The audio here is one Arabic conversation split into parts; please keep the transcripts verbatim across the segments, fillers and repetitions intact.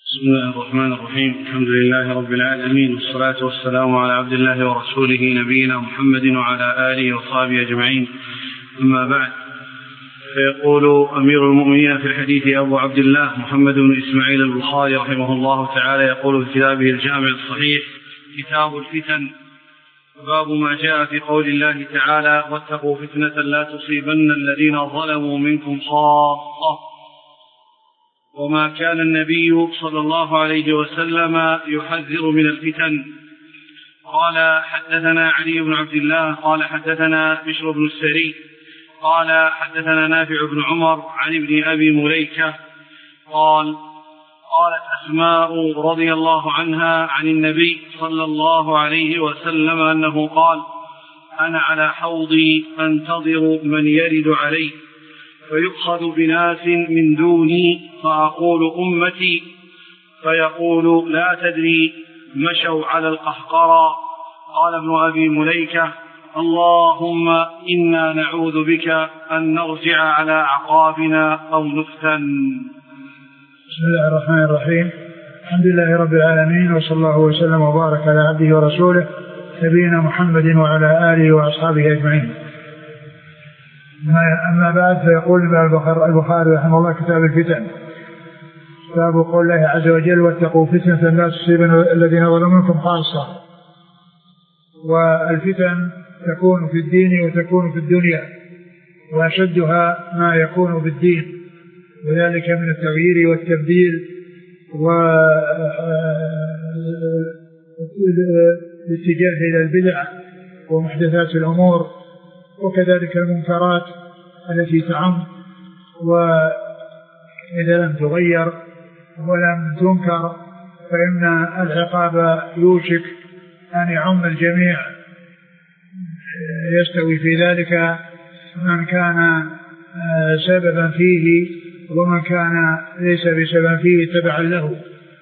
بسم الله الرحمن الرحيم. الحمد لله رب العالمين، والصلاة والسلام على عبد الله ورسوله نبينا محمد وعلى آله وصحبه أجمعين، أما بعد. فيقول أمير المؤمنين في الحديث أبو عبد الله محمد بن إسماعيل البخاري رحمه الله تعالى يقول في كتابه الجامع الصحيح كتاب الفتن: باب ما جاء في قول الله تعالى: واتقوا فتنة لا تصيبن الذين ظلموا منكم خاصة. وما كان النبي صلى الله عليه وسلم يحذر من الفتن. قال: حدثنا علي بن عبد الله قال حدثنا بشر بن السري قال حدثنا نافع بن عمر عن ابن أبي مليكة قال: قالت أسماء رضي الله عنها عن النبي صلى الله عليه وسلم أنه قال: أنا على حوضي أنتظر من يرد علي فيؤخذ بناس من دوني فأقول أمتي، فيقول لا تدري مشوا على القهقرى. قال ابن أبي مليكة: اللهم إنا نعوذ بك أن نرجع على أعقابنا أو نفتن. بسم الله الرحمن الرحيم. الحمد لله رب العالمين، وصلى الله وسلم وبارك على عبده ورسوله نبينا محمد وعلى آله وأصحابه أجمعين. أما بعد، فيقول البخاري رحمه الله كتاب الفتن: باب قول الله عز وجل: واتقوا فتنة لا تصيبن الذين ظلموا منكم خاصة. والفتن تكون في الدين وتكون في الدنيا، وأشدها ما يكون في الدين، وذلك من التغيير والتبديل والاتجاه إلى البدع ومحدثات الأمور، وكذلك المنكرات التي تعم، وإذا لم تغير ولم تنكر فإن العقاب يوشك أن يعم الجميع. يستوي في ذلك من كان سببا فيه ومن كان ليس بسبب فيه تبعا له.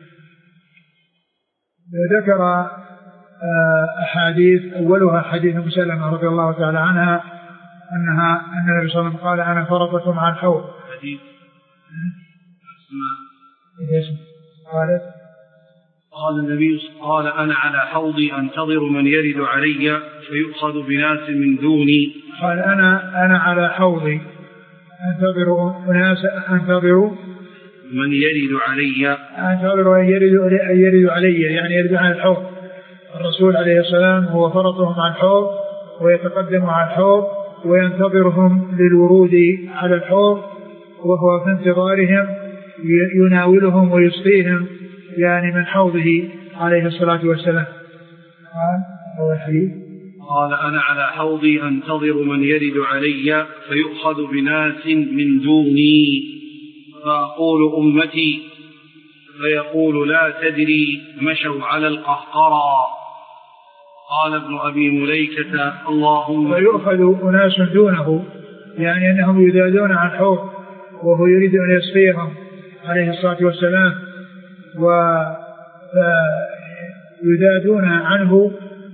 ذكر أحاديث، أولها حديث أم سلمة رضي الله تعالى عنها أنها أن النبي صلى الله عليه وسلم قال: أنا فرطكم على الحوض. حديث قالت قال النبي قال: أنا على حوضي أنتظر من يرد علي فيؤخذ بناس من دوني. قال: أنا أنا على حوضي أنتظر أناس أنتظر من يرد علي أنتظر أن يرد أن يرد علي، يعني يرد على الحوض. الرسول عليه السلام هو فرطهم على الحوض، ويتقدم على الحوض وينتظرهم للورود على الحوض، وهو في انتظارهم يناولهم ويسقيهم يعني من حوضه عليه الصلاة والسلام. قال: أنا على حوضي أنتظر من يرد علي فيؤخذ بناس من دوني فأقول أمتي، فيقول لا تدري مشوا على القهقرى. قال ابن أبي مليكة: اللهم. فيؤخذ أناس دونه، يعني أنهم يذادون عن الحوض وهو يريد أن يسقيهم عليه الصلاة والسلام، ويذادون عنه،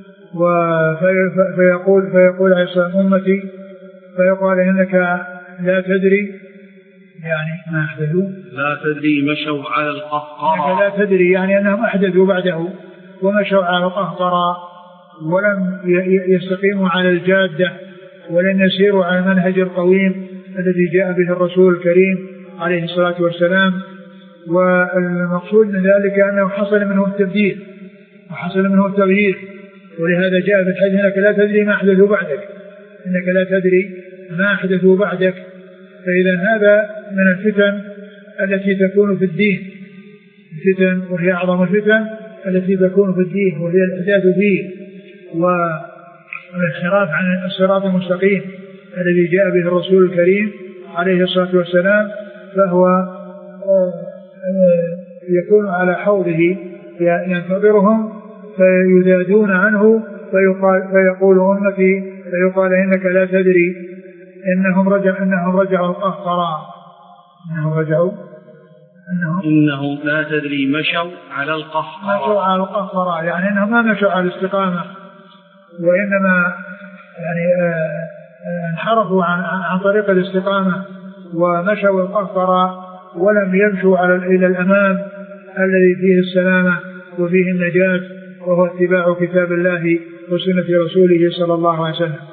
فيقول فيقول عليه الصلاة والسلام: أمتي، فيقال إنك لا تدري، يعني ما أحدثوا، لا تدري مشوا على القهقرى، لا تدري يعني أنهم أحدثوا بعده ومشوا على القهقرى، ولم يستقيموا على الجادة، ولن يسيروا على المنهج القويم الذي جاء به الرسول الكريم عليه الصلاة والسلام. والمقصود من ذلك أنه حصل منه التبديل وحصل منه التغيير، ولهذا جاء في الحديث: إنك لا تدري ما أحدثوا بعدك، إنك لا تدري ما أحدثوا بعدك. فإذا هذا من الفتن التي تكون في الدين، الفتن وهي أعظم الفتن التي تكون في الدين، وهي الإحداث فيه والانحراف عن الصراط المستقيم الذي جاء به الرسول الكريم عليه الصلاة والسلام. فهو يكون على حوضه ينتظرهم فيذادون عنه، فيقال فيقول أمتي، فيقال إنك لا تدري إنهم رجع إنهم رجعوا القهقرى إنهم رجعوا إنهم, إنهم لا تدري مشوا على القهقرى مشوا على القهقرى، يعني إنهم ما مشوا على الاستقامة، وإنما يعني انحرفوا عن عن طريق الاستقامة ومشوا القهقرى ولم يمشوا على إلى الأمام الذي فيه السلامة وفيه النجاة، وهو اتباع كتاب الله وسنة رسوله صلى الله عليه وسلم.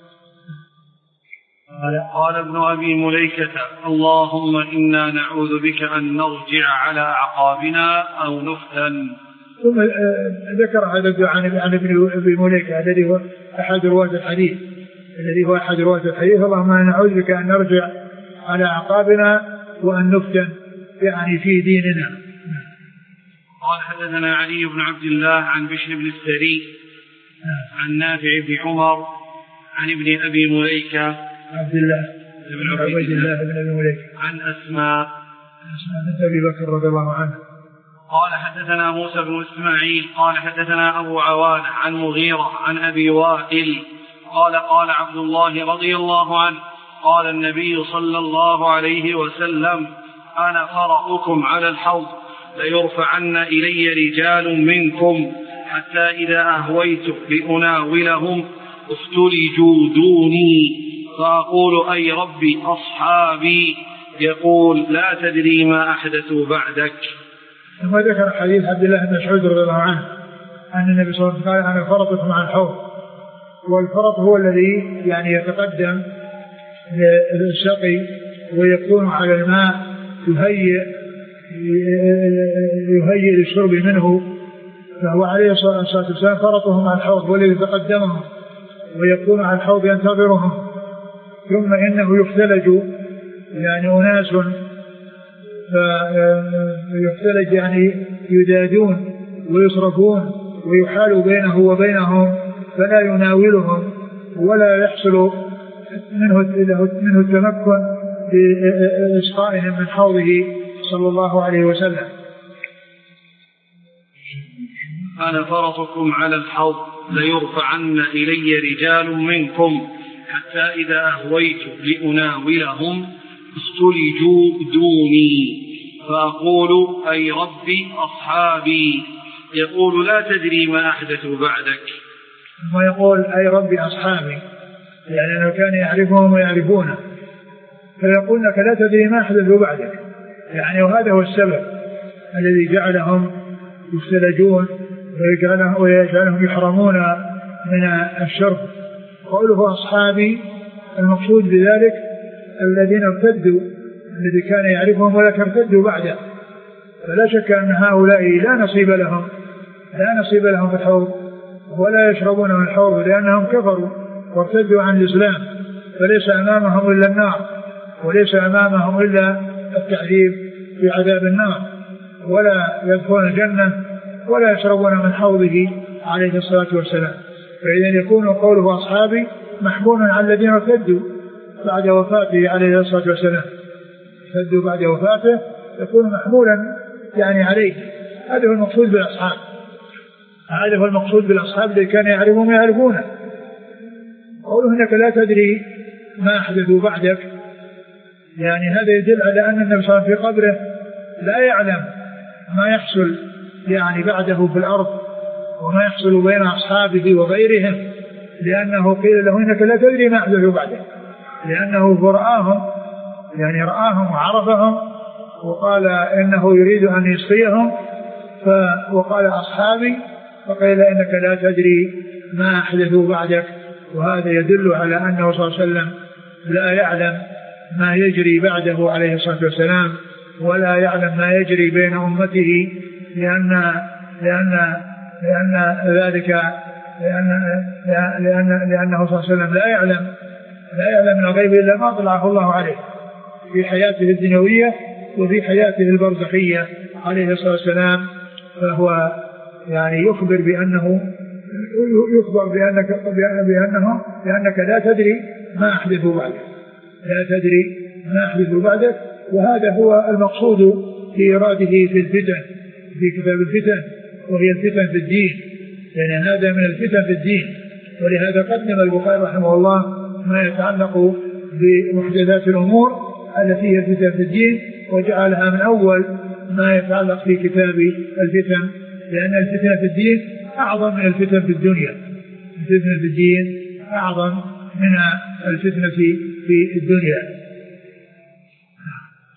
قال ابن أبي مليكة: اللهم إنا نعوذ بك أن نرجع على أعقابنا أو نفتن. ثم ذكر هذا الدعاء عن ابن أبي مليكة الذي هو أحد رواة الحديث الذي هو أحد رواة الحديث اللهم إنا نعوذ بك أن نرجع على أعقابنا وأن نفتن، يعني في ديننا. قال حدثنا علي بن عبد الله عن بشر بن السري عن نافع بن عمر عن ابن أبي مليكة عبد الله بن عبيد الله بن أبي مليكة عن أسماء أسماء بنت أبي بكر رضي الله عنه. قال حدثنا موسى بن إسماعيل قال حدثنا أبو عوان عن مغيرة عن أبي وائل قال قال عبد الله رضي الله عنه قال النبي صلى الله عليه وسلم: أنا قرأكم على الحوض ليرفعن إلي رجال منكم حتى إذا أهويت لأناولهم افتلجوا دوني فأقول: أي ربي أصحابي. يقول: لا تدري ما أحدثوا بعدك. ثم ذكر حديث عبد الله بن مسعود رضي الله عنه أن النبي صلى الله عليه وسلم قال: أنا فرطكم عن الحوض. والفرط هو الذي يعني يتقدم للسقي ويكون على الماء يهيئ يهيئ للشرب منه، فهو عليه الصلاة والسلام فرطهم عن الحوض والذي تقدمهم ويكون على الحوض ينتظرهم، ثم إنه يختلج يعني أناس فيختلج يعني يدادون ويصرفون ويحال بينه وبينهم فلا يناولهم ولا يحصل منه منه التمكن بإسقائهم من حوضه صلى الله عليه وسلم. أنا فرطكم على الحوض ليرفعن إلي رجال منكم حتى إذا أهويت لأناولهم استلجوا دوني فأقول: أي ربي أصحابي. يقول: لا تدري ما أحدثوا بعدك. ويقول: أي ربي أصحابي، يعني أنه كان يعرفهم ويعرفونه، فيقول لك: لا تدري ما أحدثوا بعدك، يعني وهذا هو السبب الذي جعلهم يستلجون ويجعلهم يحرمون من الشرب. قوله أصحابي المقصود بذلك الذين ارتدوا، الذي كان يعرفهم ولكن ارتدوا بعده، فلا شك أن هؤلاء لا نصيب لهم لا نصيب لهم في الحوض ولا يشربون من الحوض لأنهم كفروا وارتدوا عن الإسلام، فليس أمامهم إلا النار وليس أمامهم إلا التعذيب في عذاب النار، ولا يدخلون الجنة ولا يشربون من حوضه عليه الصلاة والسلام. فإذا يكون قوله أصحابي محمول على الذين ارتدوا بعد وفاته عليه الصلاة والسلام، ارتدوا بعد وفاته يكون محمولا يعني عليه. هذا هو المقصود بالأصحاب، هذا هو المقصود بالأصحاب الذي كان يعرفون ويعرفونه. قوله إنك لا تدري ما أحدثوا بعدك، يعني هذا يدل على أن النبي صلى الله عليه وسلم في قبره لا يعلم ما يحصل يعني بعده في الأرض وما يحصل بين أصحابه وغيرهم، لأنه قيل له إنك لا تدري ما أحدثوا بعدك، لأنه رآهم يعني رآهم وعرفهم وقال إنه يريد أن يسقيهم وقال أصحابي، فقيل إنك لا تدري ما أحدثوا بعدك. وهذا يدل على أنه صلى الله عليه وسلم لا يعلم ما يجري بعده عليه الصلاة والسلام ولا يعلم ما يجري بين أمته، لأن لأن لأن ذلك لأن لأن لأنه صلى الله عليه وسلم لا يعلم لا يعلم من الغيب إلا ما طلعه الله عليه في حياته الدنيوية وفي حياته البرزخية عليه الصلاة والسلام. فهو يعني يخبر بأنه يخبر بأنك بأنه بأنك لا تدري ما أحدثوا بعدك لا تدري ما أحدثوا بعدك. وهذا هو المقصود في إراده في الفتن في كتاب الفتن، وهي الفتن في الدين، لأن هذا من الفتن في الدين. ولهذا قدم البخاري رحمه الله ما يتعلق بمحدثات الأمور التي هي الفتن في الدين وجعلها من أول ما يتعلق في كتاب الفتن، لأن الفتن في الدين أعظم من الفتن في الدنيا. الفتن في الدين أعظم من الفتنة في الدنيا.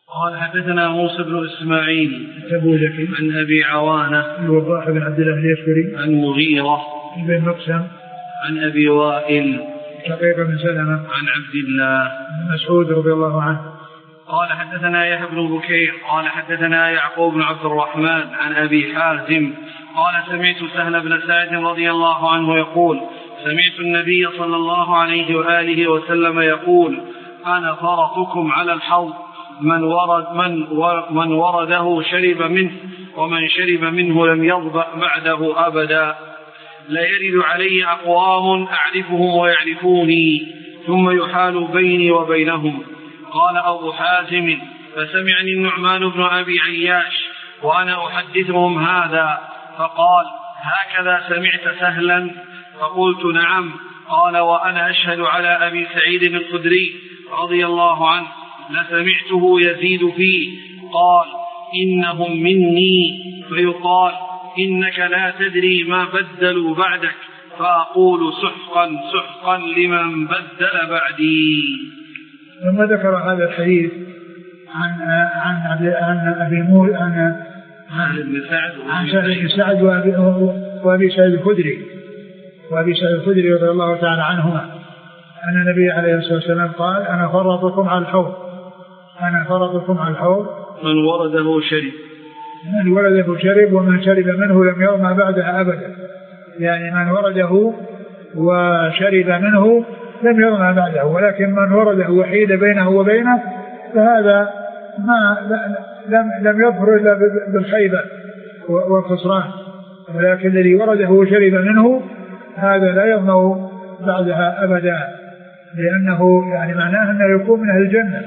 قال حدثنا موسى بن إسماعيل التبوذكي عن أبي عوانة الوضاح بن عبد الله اليشكري عن مغيرة بن مقسم عن أبي وائل شقيق بن سلمة عن عبد الله بن مسعود رضي الله عنه قال حدثنا يحيى بن بكير قال حدثنا يعقوب بن عبد الرحمن عن أبي حازم قال سمعت سهل بن سعد رضي الله عنه يقول سمعت النبي صلى الله عليه وآله وسلم يقول أنا فرطكم على الحوض من ورد من من ورده شرب منه ومن شرب منه لم يظبأ بعده أبدا لا يرد علي أقوام أعرفهم ويعرفوني ثم يحال بيني وبينهم. قال أبو حازم فسمعني النعمان بن أبي عياش وأنا أحدثهم هذا فقال هكذا سمعت سهلا؟ فقلت نعم. قال وأنا أشهد على أبي سعيد الخدري رضي الله عنه لسمعته يزيد فيه قال إنهم مني فيقال إنك لا تدري ما بدلوا بعدك فأقول سحقا سحقا لمن بدل بعدي. ثم ذكر هذا الحديث عن عن عن أبي مول عن عن سعد بن سعد وأبي سعيد الخدري وأبي سعيد الخدري رضي الله تعالى عنهما أن النبي عليه الصلاة والسلام قال أنا فرطكم على الحوض أنا فرطكم على الحوض من ورده شرب من ورده شرب ومن شرب منه لم يظمأ بعدها أبدا يعني من ورده وشرب منه لم يظمأ بعده ولكن من ورده وحيد بينه وبينه فهذا ما لم لم يظفر إلا بالخيبة والخسران ولكن الذي ورده وشرب منه هذا لا يظمأ بعدها أبدا لأنه يعني معناه أنه يكون من أهل الجنة.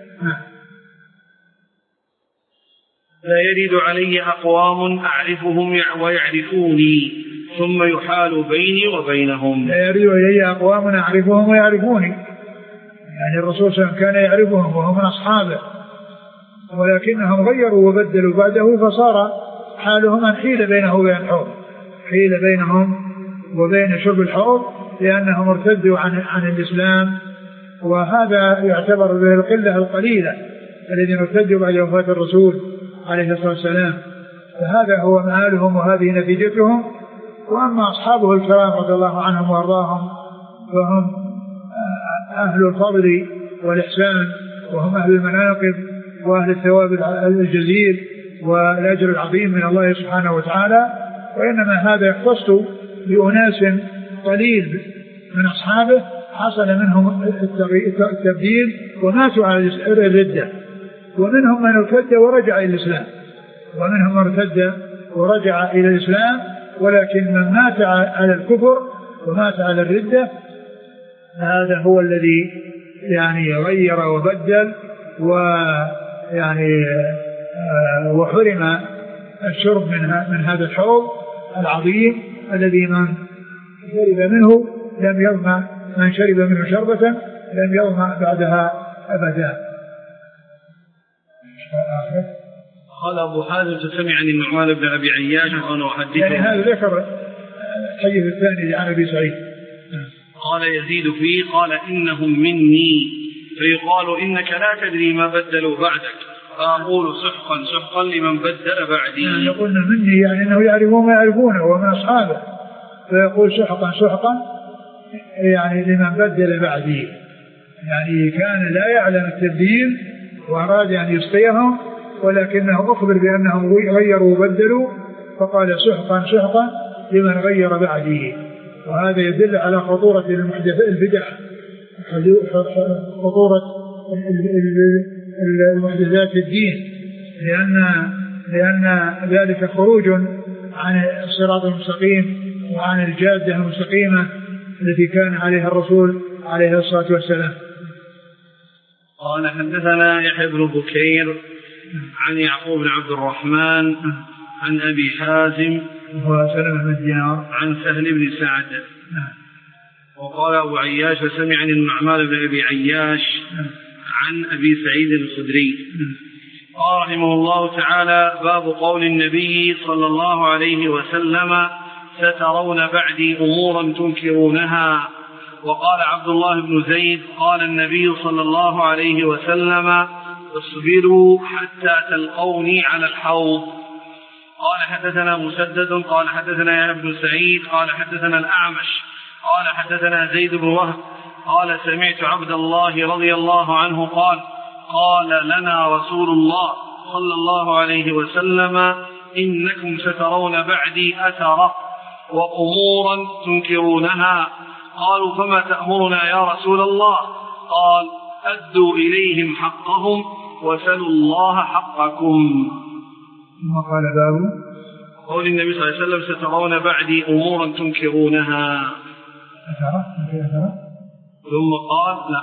لا يرد علي أقوام أعرفهم ويعرفوني ثم يحال بيني وبينهم. لا يرد علي أقوام أعرفهم ويعرفوني يعني الرسول صلى الله عليه وسلم كان يعرفهم وهم من أصحابه ولكنهم غيروا وبدلوا بعده فصار حالهم أن حيل بينه وبين الحوض حيل بينهم وبين شرب الحوض لأنهم ارتدوا عن, عن الإسلام وهذا يعتبر به القلة القليلة الذين ارتدوا بعد وفاة الرسول عليه الصلاة والسلام فهذا هو مآلهم وهذه نتيجتهم. وأما أصحابه الكرام رضي الله عنهم وأرضاهم فهم أهل الفضل والإحسان وهم أهل المناقب وأهل الثواب الجزيل والأجر العظيم من الله سبحانه وتعالى وإنما هذا يختص بأناس قليل من أصحابه حصل منهم التبديل وماتوا على الردة ومنهم من ارتد ورجع إلى الإسلام ومنهم من ارتد ورجع إلى الإسلام ولكن من مات على الكفر ومات على الردة هذا هو الذي يعني غير وبدل ويعني وحرم الشرب من من هذا الحوض العظيم الذي من شرب منه لم يظمأ من شرب منه شربة لم يظمأ بعدها أبدا. قال أبو حازم سمعني النعمان بن أبي عياش وأنا أحدثه يعني هذا ذكر الحديث الثاني عن أبي سعيد قال يزيد فيه قال إنهم مني فيقال إنك لا تدري ما بدلوا بعدك فأقول سحقا سحقا لمن بدل بعدي. يعني يقول مني يعني أنه يعرفون ما يعرفونه ومن أصحابه فيقول سحقا سحقا يعني لمن بدل بعدي يعني كان لا يعلم التبديل وأراد أن يسقيهم ولكنه أخبر بأنهم غيروا وبدلوا فقال سحقا سحقا لمن غير بعدي. وهذا يدل على خطورة البدع خطورة المحدثات الدين لأن لأن ذلك خروج عن الصراط المستقيم وعن الجادة المستقيمة التي كان عليها الرسول عليه الصلاة والسلام. قال حدثنا يحيى بن بكير عن يعقوب بن عبد الرحمن عن أبي حازم هو سلمة بن دينار عن سهل بن سعد وقال أبو عياش سمعني النعمان بن أبي عياش عن أبي سعيد الخدري. قال رحمه الله تعالى باب قول النبي صلى الله عليه وسلم سترون بعدي أمورا تنكرونها. وقال عبد الله بن زيد قال النبي صلى الله عليه وسلم اصبروا حتى تلقوني على الحوض. قال حدثنا مسدد قال حدثنا يحيى بن سعيد قال حدثنا الأعمش قال حدثنا زيد بن وهب قال سمعت عبد الله رضي الله عنه قال قال لنا رسول الله صلى الله عليه وسلم إنكم سترون بعدي أثرة وأمورا تنكرونها. قالوا فما تأمرنا يا رسول الله؟ قال أدوا إليهم حقهم وسلوا الله حقكم. ثم قال باب قول النبي صلى الله عليه وسلم سترون بعدي أمورا تنكرونها. أثرة ثم قال لا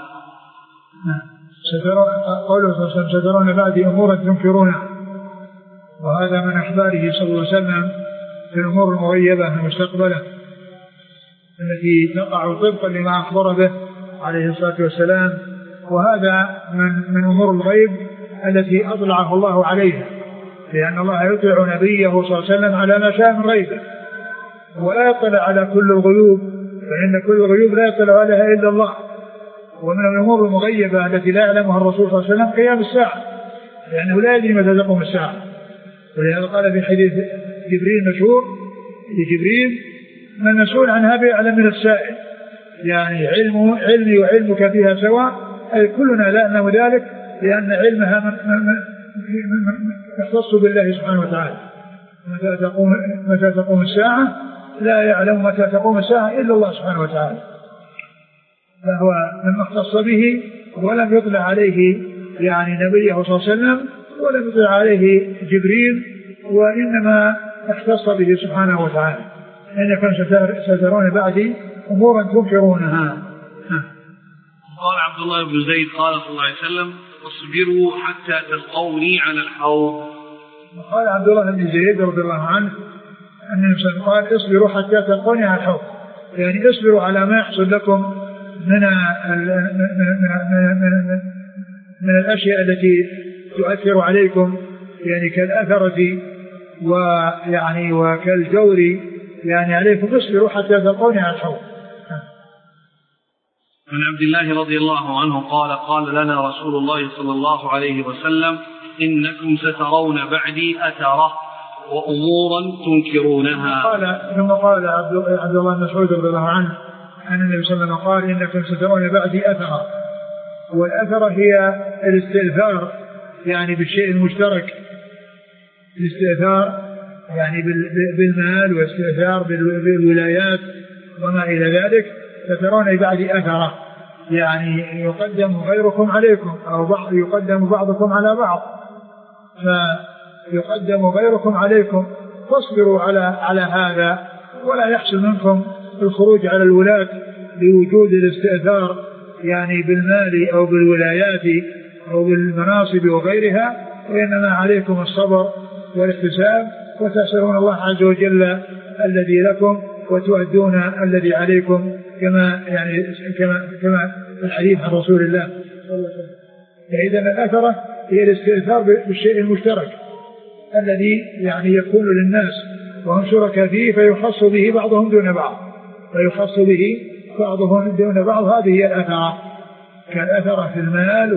قوله صلى الله عليه وسلم سترون بعدي أمورا تنكرونها، وهذا من أخباره صلى الله عليه وسلم في الأمور المغيبة المستقبلة التي تقع طبقا لما أخبر به عليه الصلاة والسلام، وهذا من من أمور الغيب التي أطلعه الله عليها، لأن الله يطلع نبيه صلى الله عليه وسلم على ما شاء من غيبه، ولا يطلع على كل الغيوب، فإن كل الغيوب لا يطلع عليها إلا الله. ومن الأمور المغيبة التي لا يعلمها الرسول صلى الله عليه وسلم قيام الساعة، لأنه لا يدري متى تقوم الساعة، ولهذا قال في حديث جبريل مشهور لجبريل من المسؤول عنها بأعلم من السائل، يعني علم علمي وعلمك فيها سواء، أي كلنا لا نعلم ذلك، لأن علمها من من من يختص بالله سبحانه وتعالى. متى تقوم متى تقوم الساعة لا يعلم متى تقوم الساعة إلا الله سبحانه وتعالى، فهو من اختص به، ولم يطلع عليه يعني نبيه صلى الله عليه وسلم، ولم يطلع عليه جبريل، وإنما اختص به سبحانه وتعالى. إنكم سترون بعدي أمورا تنكرونها. قال عبد الله بن زيد قال صلى الله عليه وسلم اصبروا حتى تلقوني على الحوض. قال عبد الله بن زيد رضي الله عنه أن النبي قال اصبروا حتى تلقوني على الحوض، يعني اصبروا على ما يحصل لكم من من من الأشياء التي تؤثر عليكم، يعني كالأثرة ويعني وكالجور، يعني عليكم اصبروا حتى تلقوني على الحوض. عن عبد الله رضي الله عنه قال قال لنا رسول الله صلى الله عليه وسلم إنكم سترون بعدي أثرة وأمورا تنكرونها. قال ثم قال عبد الله بن مسعود رضي الله عنه أن النبي صلى الله عليه وسلم قال إنكم سترون بعدي أثرة، والأثرة هي الاستئثار يعني بالشيء المشترك، الاستئثار يعني بالمال والاستئثار بالولايات وما إلى ذلك. سترون بعدي أثرة يعني يقدم غيركم عليكم، أو بعض يقدم بعضكم على بعض، فيقدم غيركم عليكم، فاصبروا على على هذا، ولا يحصل منكم الخروج على الولاة لوجود الاستئثار يعني بالمال أو بالولايات أو بالمناصب وغيرها، وإنما عليكم الصبر والاحتساب، وتسألون الله عز وجل الذي لكم وتؤدون الذي عليكم، كما يعني كما كما الحديث عن رسول الله صلى الله عليه وسلم. فإذا الأثرة هي الاستئثار بالشيء المشترك الذي يعني يكون للناس وهم شركاء فيه، فيخص به بعضهم دون بعض، فيخص به بعضهم دون بعض. هذه هي الأثرة، كالأثرة في المال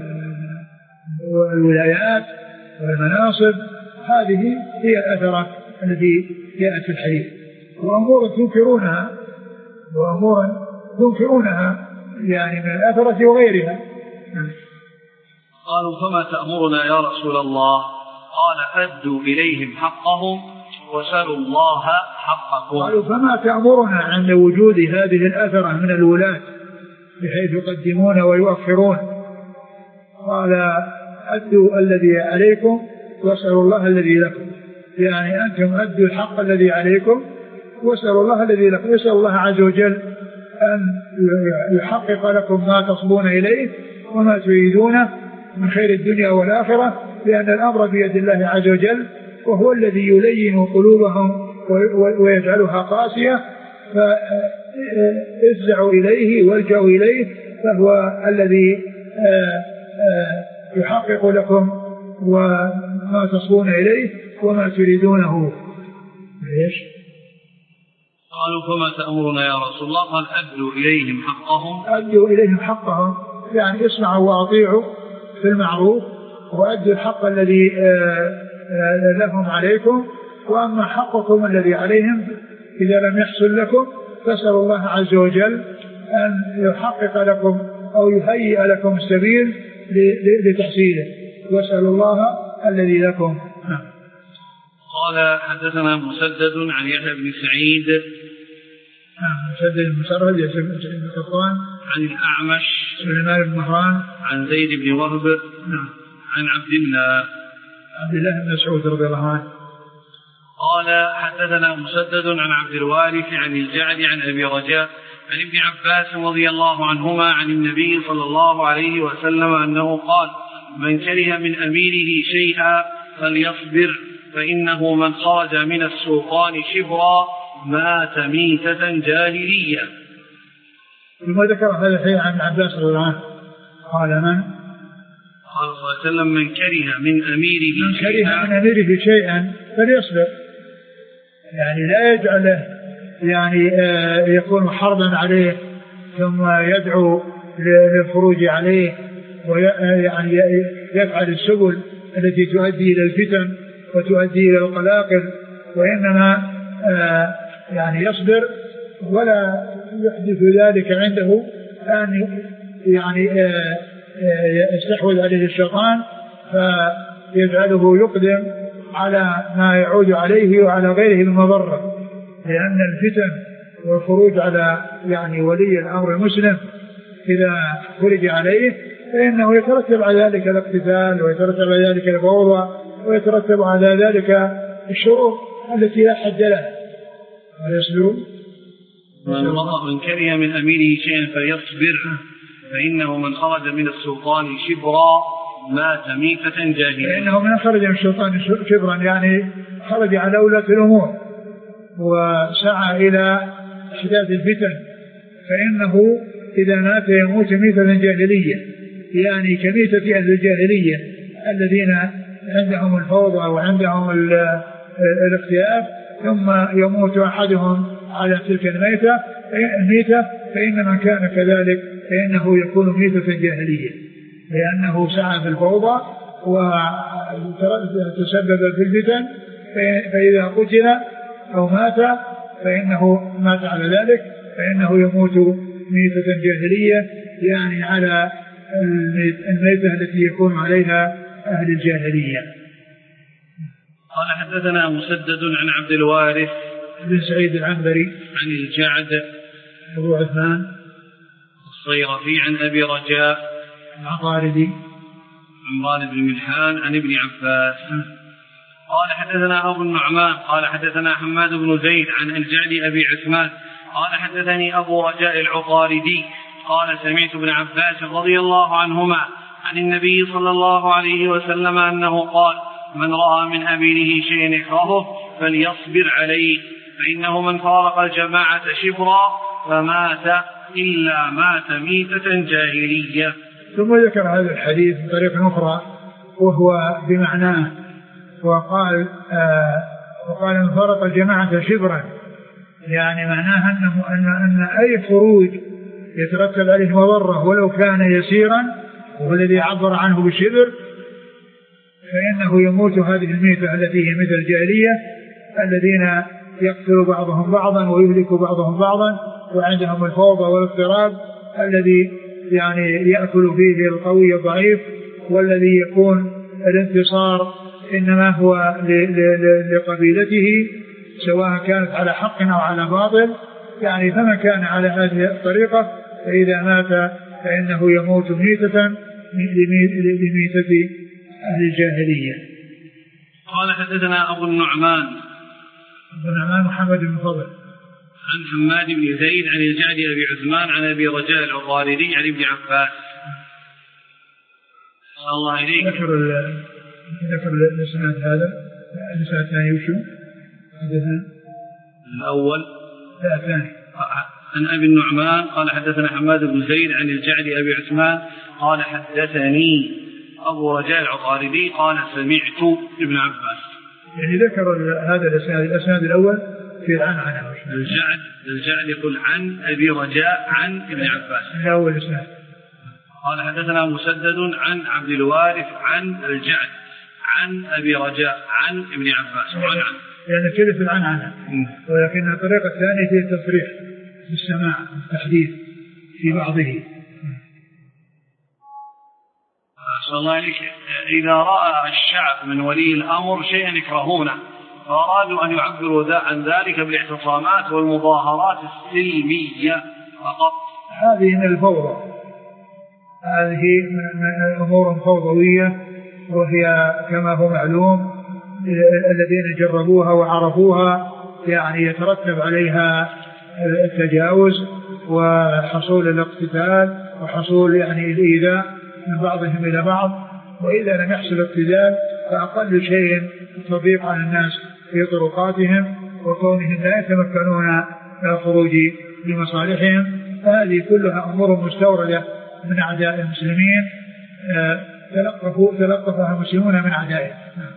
والولايات والمناصب، هذه هي الأثرة التي جاءت في الحديث. وأمور تنكرونها وأمور تنكرونها يعني من الأثرة وغيرها. قالوا فما تأمرنا يا رسول الله؟ قال أدوا إليهم حقهم وسلوا الله حقكم. قالوا فما تأمرنا عند وجود هذه الأثرة من الولاة بحيث يقدمون ويؤخرون؟ قال أدوا الذي عليكم واسألوا الله الذي لكم، يعني أنتم أدوا الحق الذي عليكم واسألوا الله الذي لكم. يسأل الله عز وجل أن يحقق لكم ما تصبون إليه وما تريدونه من خير الدنيا والآخرة، لأن الأمر بيد الله عز وجل، وهو الذي يلين قلوبهم ويجعلها قاسية، فافزعوا إليه والجأوا إليه، فهو الذي يحقق لكم وما تصبون إليه وما تريدونه. ليش؟ قالوا فما تأمرنا يا رسول الله؟ قال أدوا إليهم حقهم. أدوا إليهم حقهم يعني اسمعوا وأطيعوا في المعروف وأدوا الحق الذي لهم عليكم، وأما حقكم الذي عليهم إذا لم يحصل لكم فاسألوا الله عز وجل أن يحقق لكم أو يهيئ لكم السبيل لتحصيله، واسألوا الله الذي لكم. قال حدثنا مسدد عن يحيى بن سعيد مسدد المسرد يحيى بن قطان عن الأعمش سليمان بن مهران عن زيد بن وهب عن عبد الله عبد الله بن مسعود رضي الله عنه قال حدثنا مسدد عن عبد الوارث عن الجعد عن أبي رجاء عن ابن عباس رضي الله عنهما عن النبي صلى الله عليه وسلم أنه قال: من كره من أميره شيئا فليصبر، فإنه من خرج من السلطان شبرا مات ميتة جاهلية. ثم ذكر هذا الحديث عن عباس رضي الله عنه قال: من قال صلى الله عليه وسلم: من كره من أميره من كره من أميره شيئا فليصبر، يعني لا يجعله يعني يكون حربا عليه ثم يدعو للخروج عليه ويعني يفعل السبل التي تؤدي إلى الفتن وتؤدي إلى القلاقل، وإنما يعني يصبر ولا يحدث ذلك عنده أن يعني يستحوذ عليه الشيطان فيجعله يقدم على ما يعود عليه وعلى غيره المضرة، لأن الفتن والخروج على يعني ولي الأمر المسلم إذا خرج عليه فإنه يترتب على ذلك الاقتتال ويترتب على ذلك الفوضى ويترتب على ذلك الشرور التي لا حد لها. ويصبر من كره من أميره شيئا فيصبر، فإنه من خرج من السلطان شبرا مات ميتة جاهلية. فإنه من خرج من السلطان شبرا يعني خرج على ولاة الأمور وسعى إلى شداد الفتن، فإنه إذا مات يموت ميتة جاهلية، يعني كميتة أهل الجاهلية الذين عندهم الفوضى وعندهم الاختلاف، ثم يموت أحدهم على تلك الميتة الميتة فإن من كان كذلك فإنه يكون ميتة جاهلية، لأنه سعى في الفوضى وتسبب في الفتن، فإذا قتل أو مات فإنه مات على ذلك فإنه يموت ميتة جاهلية، يعني على الميتة التي يكون عليها أهل الجاهلية. قال حدثنا مسدد عن عبد الوارث بن سعيد العنبري عن الجعد أبو عثمان الصيرفي عن أبي رجاء العطاردي عمران بن ملحان عن ابن عباس قال حدثنا أبو النعمان قال حدثنا حماد بن زيد عن الجعد أبي عثمان قال حدثني أبو رجاء العطاردي قال سمعت ابن عباس رضي الله عنهما عن النبي صلى الله عليه وسلم أنه قال: من رأى من أميره شيء يكرهه فليصبر عليه، فإنه من فارق الجماعة شبرا فمات إلا مات ميتة جاهلية. ثم ذكر هذا الحديث بطريقة أخرى وهو بمعناه، وقال آه وقال من فارق الجماعة شبرا، يعني معناه أنه أن, أن أي خروج يترتب عليه مضرة ولو كان يسيرا والذي عبر عنه بالشبر فإنه يموت هذه الميتة التي هي مثل الجاهلية الذين يقتل بعضهم بعضا ويهلك بعضهم بعضا وعندهم الفوضى والاضطراب الذي يعني يأكل فيه القوي الضعيف، والذي يكون الانتصار إنما هو لقبيلته سواء كانت على حق أو على باطل، يعني فمن كان على هذه الطريقة فإذا مات فإنه يموت ميتة لميتة أهل الجاهلية. قال حدثنا أبو النعمان أبو النعمان محمد بن فضل عن حماد بن زيد عن الجعد أبي عثمان عن أبي رجاء العطاردي عن ابن عباس. الله إليك. ذكر ذكر الإسناد هذا. الإسناد الثاني وشو؟ حدثنا الأول لا الثاني عن أبي النعمان قال حدثنا حماد بن زيد عن الجعد أبي عثمان قال حدثني أبو رجاء العطاردي قال سمعت ابن عباس. يعني ذكر هذا الإسناد الإسناد الأول في عن عنه الجعد الجعد يقول عن أبي رجاء عن ابن عباس الأول الإسناد. قال حدثنا مسدد عن عبد الوارث عن الجعد عن أبي رجاء عن ابن عباس وعن عن يعني كلف العنعنة، ولكن الطريقة الثانية هي التصريح بالسماع التحديث في بعضه. أحسن الله عليك. إذا رأى الشعب من ولي الأمر شيئا يكرهونه فأرادوا أن يعبروا عن ذلك بالاعتصامات والمظاهرات السلمية فقط، هذه من الفوضى، هذه من أمور فوضوية، وهي كما هو معلوم الذين جربوها وعرفوها يعني يترتب عليها التجاوز وحصول الاقتتال وحصول يعني الإيذاء من بعضهم إلى بعض. وإذا لم يحصل اقتتال فأقل شيء التضييق على الناس في طرقاتهم وكونهم لا يتمكنون من الخروج لمصالحهم. هذه كلها أمور مستوردة من أعداء المسلمين تلقفوا تلقفها المسلمون من أعدائهم.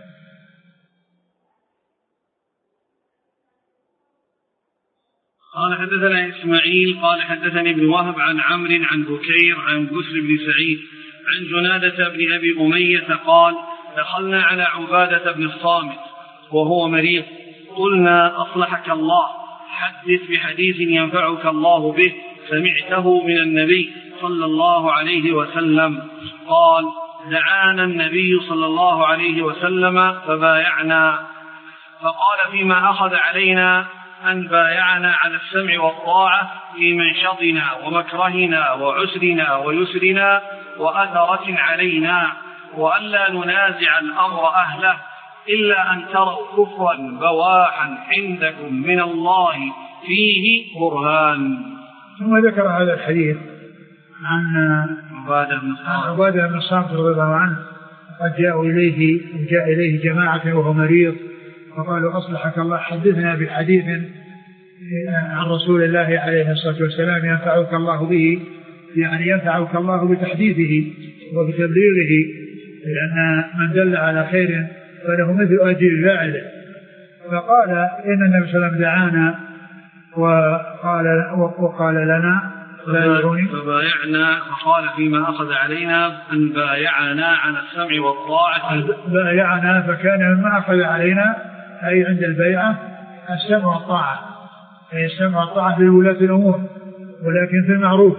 قال حدثنا إسماعيل قال حدثني ابن وهب عن عمرو عن بكير عن بسر بن سعيد عن جنادة بن أبي أمية قال دخلنا على عبادة بن الصامت وهو مريض، قلنا أصلحك الله، حدث بحديث ينفعك الله به سمعته من النبي صلى الله عليه وسلم. قال دعانا النبي صلى الله عليه وسلم فبايعنا، فقال فيما أخذ علينا أن بايعنا على السمع والطاعة في منشطنا ومكرهنا وعسرنا ويسرنا وأثرة علينا، وألا ننازع الأمر أهله إلا أن تروا كفرا بواحا عندكم من الله فيه برهان. ثم ذكر هذا الحديث عن عبادة بن الصامت رضي الله عنه قد جاءوا إليه جاء إليه جماعة وهو مريض فقالوا أصلحك الله حدثنا بحديث عن رسول الله عليه الصلاة والسلام ينفعك الله به، يعني ينفعك الله بتحديثه وبتبليغه، لأن من دل على خير فله مثل أجر فاعله. فقال إن النبي صلى الله عليه وسلم دعانا وقال, وقال لنا فبايعنا، فقال فيما أخذ علينا أن بايعنا على السمع والطاعة. بايعنا فكان مما أخذ علينا أي عند البيعة السمع والطاعة، أي السمع والطاعة في ولاة الأمور ولكن في المعروف،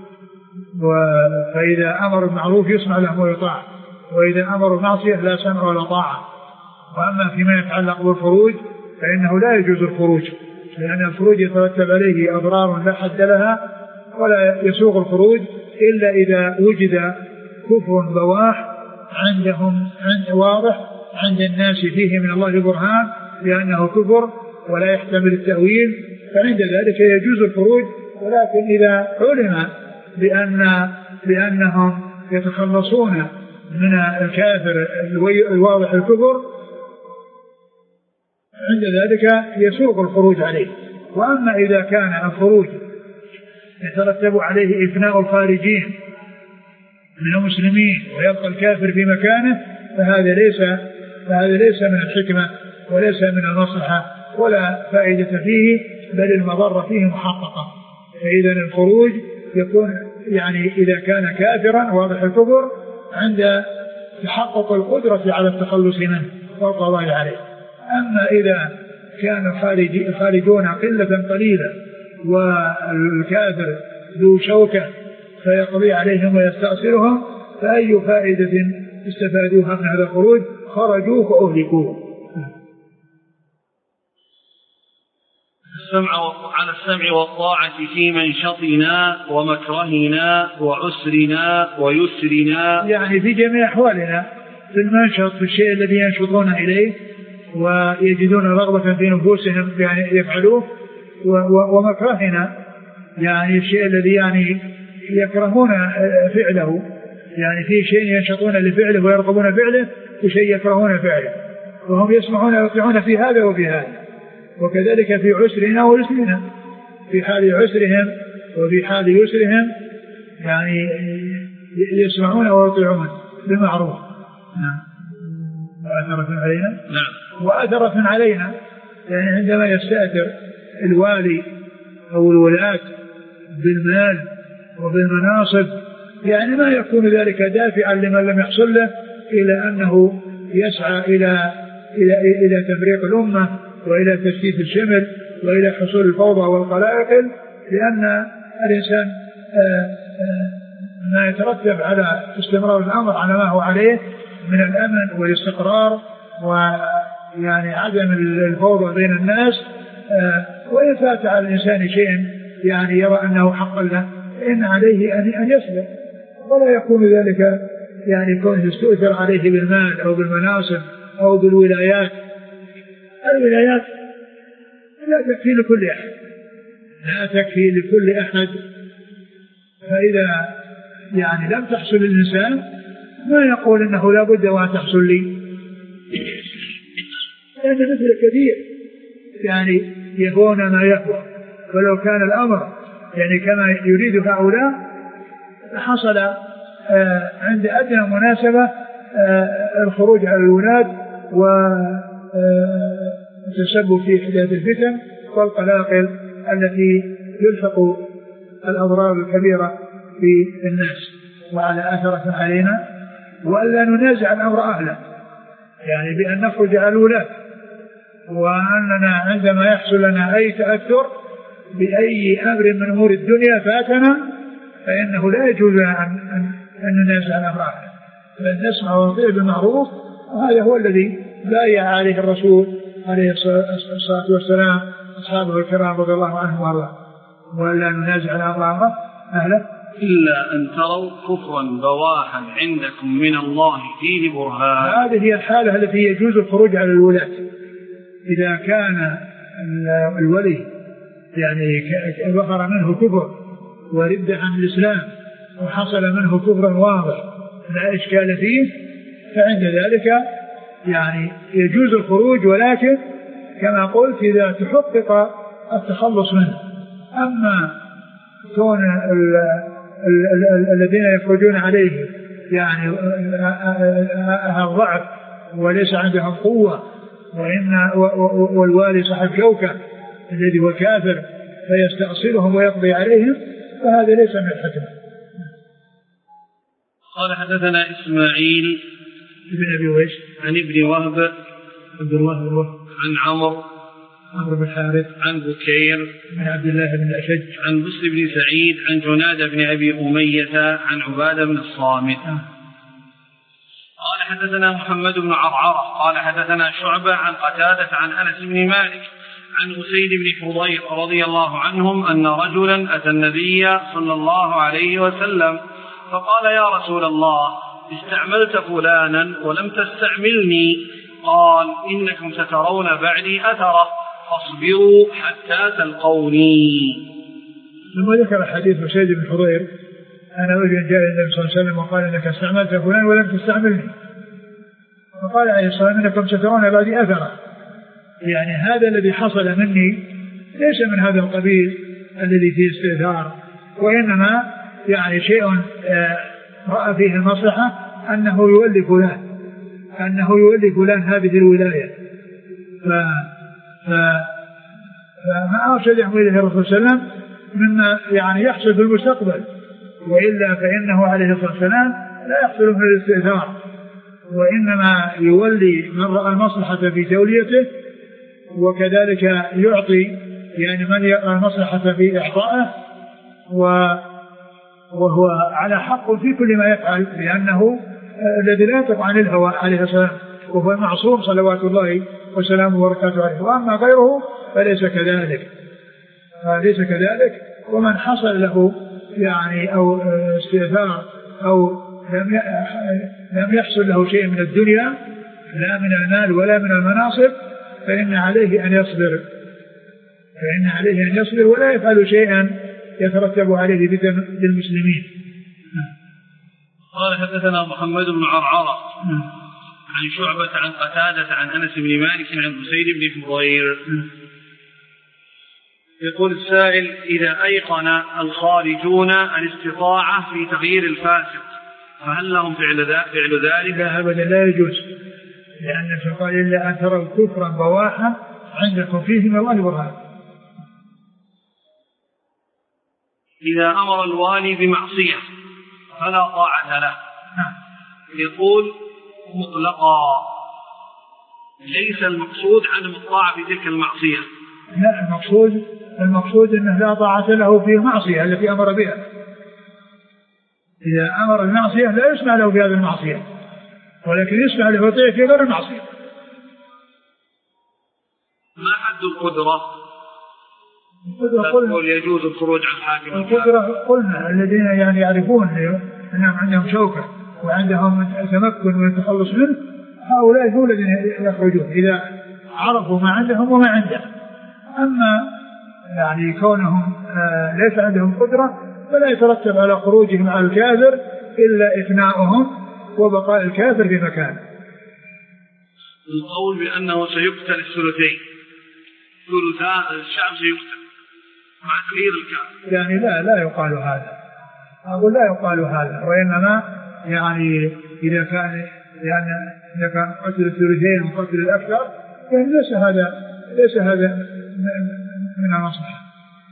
فإذا أمر المعروف يسمع له ويطاع، وإذا أمر المعصية لا سمع ولا طاعة. وأما فيما يتعلق بالخروج فإنه لا يجوز الخروج، لأن الخروج يترتب عليه أضرار لا حد لها، ولا يسوغ الخروج إلا إذا وجد كفر بواح عندهم عند واضح عند الناس فيه من الله برهان لأنه كفر ولا يحتمل التأويل، فعند ذلك يجوز الخروج. ولكن إذا علم بأن بأنهم يتخلصون من الكافر الواضح الكفر عند ذلك يسوغ الخروج عليه. وأما إذا كان الخروج يترتب عليه إفناء الخارجين من المسلمين ويبقى الكافر في مكانه فهذا ليس فهذا ليس من الحكمة وليس من المصلحة ولا فائدة فيه، بل المضرة فيه محققة. فإذا الخروج يكون يعني إذا كان كافرا واضح الكفر عند تحقق القدرة على التخلص منه والقضاء عليه. أما إذا كان الخارجون قلة قليلة والكافر ذو شوكة فيقضي عليهم ويستأصلهم، فأي فائدة استفادوها من هذا الخروج؟ خرجوا فأهلكوا. السمع على السمع والطاعة في منشطنا ومكرهنا وعسرنا ويسرنا، يعني في جميع أحوالنا، في المنشط في الشيء الذي ينشطون إليه ويجدون رغبة في نفوسهم يعني يفعلوه، ومكرهنا يعني الشيء الذي يعني يكرهون فعله، يعني في شيء ينشطون لفعله ويرغبون فعله وشيء يكرهون فعله، وهم يسمعون ويطيعون في هذا وفي هذا. وكذلك في عسرنا ويسرنا، في حال عسرهم وفي حال يسرهم يعني يسمعون ويطيعون بالمعروف. وأثرة علينا نعم. وأثرة علينا يعني عندما يستأثر الوالي أو الولاة بالمال وبالمناصب يعني ما يكون ذلك دافعا لمن لم يحصل له إلى أنه يسعى إلى إلى إلى تفريق الأمة وإلى تشتيت الشمل وإلى حصول الفوضى والقلاقل، لأن الإنسان ما يترتب على استمرار الأمر على ما هو عليه من الأمن والاستقرار ويعني عدم الفوضى بين الناس. وإن فات على الإنسان شيء يعني يرى أنه حق له إن عليه أن يصبر، ولا يكون ذلك يعني كونه يستؤثر عليه بالمال أو بالمناصب أو بالولايات. الولايات لا تكفي لكل أحد، لا تكفي لكل أحد. فإذا يعني لم تحصل الإنسان ما يقول إنه لا بد وأن تحصل لي، لأن مثل كثير يعني يهون ما يهوى. ولو كان الأمر يعني كما يريد هؤلاء حصل آه عند أدنى مناسبة آه الخروج على الولاد والتسبب في حداث الفتن والقلاقل التي يلحق الأضرار الكبيرة في الناس وعلى أثرة علينا، وألا ننازع الأمر أهله يعني بأن نخرج على الولاة، وأننا عندما يحصل لنا أي تأثر بأي أمر من أمور الدنيا فاتنا فإنه لا يجوز أن, أن ننازع الأمر أهله، بل نسمع ونطيع بالمعروف. وهذا هو الذي بايع عليه الرسول عليه الصلاة والسلام أصحابه الكرام رضي الله عنهم وارضاهم، ولا ننازع الأمر أهله إلا أن تروا كفرا بواحا عندكم من الله فيه برهان. هذه هي الحالة التي يجوز الخروج على الولاة. إذا كان الولي يعني ظهر منه كفر ورد عن الإسلام وحصل منه كفر واضح لا إشكال فيه، فعند ذلك يعني يجوز الخروج، ولكن كما قلت إذا تحقق التخلص منه. أما كون الذين يخرجون عليه يعني الضعف وليس عندهم قوة، وإن والوالي صاحب شوكة الذي هو كافر فيستأصلهم ويقضي عليهم، فهذا ليس من الحكمة. قال حدثنا إسماعيل ابن أبي ويش عن ابن وهب عبد الله بن وهب عن عمرو عمرو بن حارث عن بكير بن عبد الله بن الأشج عن بسر بن سعيد عن جنادة بن أبي أمية عن عبادة بن الصامت. آه. قال حدثنا محمد بن عرعرة قال حدثنا شعبة عن قتادة عن أنس بن مالك عن أسيد بن حضير رضي الله عنهم أن رجلا أتى النبي صلى الله عليه وسلم فقال يا رسول الله استعملت فلانا ولم تستعملني، قال إنكم سترون بعدي أثره فاصبروا حتى تلقوني. ثم ذكر حديث أسيد بن حضير أنا رجل جاء النبي صلى الله عليه وسلم وقال إنك استعملت فلان ولم تستعملني، فقال عليه الصلاة والسلام إنكم سترون بعدي أثره. يعني هذا الذي حصل مني ليس من هذا القبيل الذي فيه استئثار، وإنما يعني شيء رأى فيه المصلحة أنه يولي فلان أنه يولي فلان هذه الولاية، ف... ف... فما أرشد إليه الرسول صلى الله عليه وسلم مما يعني يحصل في المستقبل، وإلا فإنه عليه الصلاة والسلام لا يحصل من الاستئثار، وإنما يولي من رأى المصلحة في توليته، وكذلك يعطي يعني من يرى المصلحة في إعطائه، وهو على حق في كل ما يفعل، لأنه الذي لا ينطق عن الهوى عليه السلام وهو المعصوم صلوات الله وسلامه وبركاته عليه. وأما غيره فليس كذلك فليس كذلك ومن حصل له يعني أو استئثار أو لم لم يحصل له شيء من الدنيا لا من المال ولا من المناصب فإن عليه أن يصبر فإن عليه أن يصبر ولا يفعل شيئا يترتب عليه فتن للمسلمين. قال حدثنا محمد بن عرعرة عن شعبة عن قتادة عن أنس بن مالك عن أسيد بن حضير. يقول السائل إذا أيقن الخارجون الاستطاعة في تغيير الفاسق فهل لهم فعل ذلك؟ لا أبدا لا يجوز، لأن قال إلا أن تروا كفرا بواحا عندكم فيه من الله برهان. إذا أمر الوالي بمعصية فلا طاعة له. يقول مطلقا ليس المقصود عدم الطاعة في تلك المعصية. لا، المقصود المقصود أنه لا طاعة له في المعصية التي أمر بها. إذا أمر المعصية لا يسمع له في هذه المعصية، ولكن يسمع له يطيع في غير المعصية. ما حد القدرة؟ القدرة يجوز الخروج عن الحاكم. القدرة قلنا الذين يعني يعرفون أنهم عندهم شوكة وعندهم تمكن من التخلص منه، هؤلاء هم الذين يخرجون إذا عرفوا ما عندهم وما عنده. أما يعني كونهم ليس عندهم قدرة فلا يترتب على خروجهم على الكافر إلا إثناؤهم وبقاء الكافر في مكانه. القول بأنه سيقتل الثلثين، ثلثاء الشعب سيقتل مع تغيير الكافر، يعني لا لا يقال هذا، أقول لا يقال هذا، وإنما يعني إذا كان يعني إذا كان قتل الثلثين وقتل الأكثر يعني ليس هذا ليس هذا من المصلحة.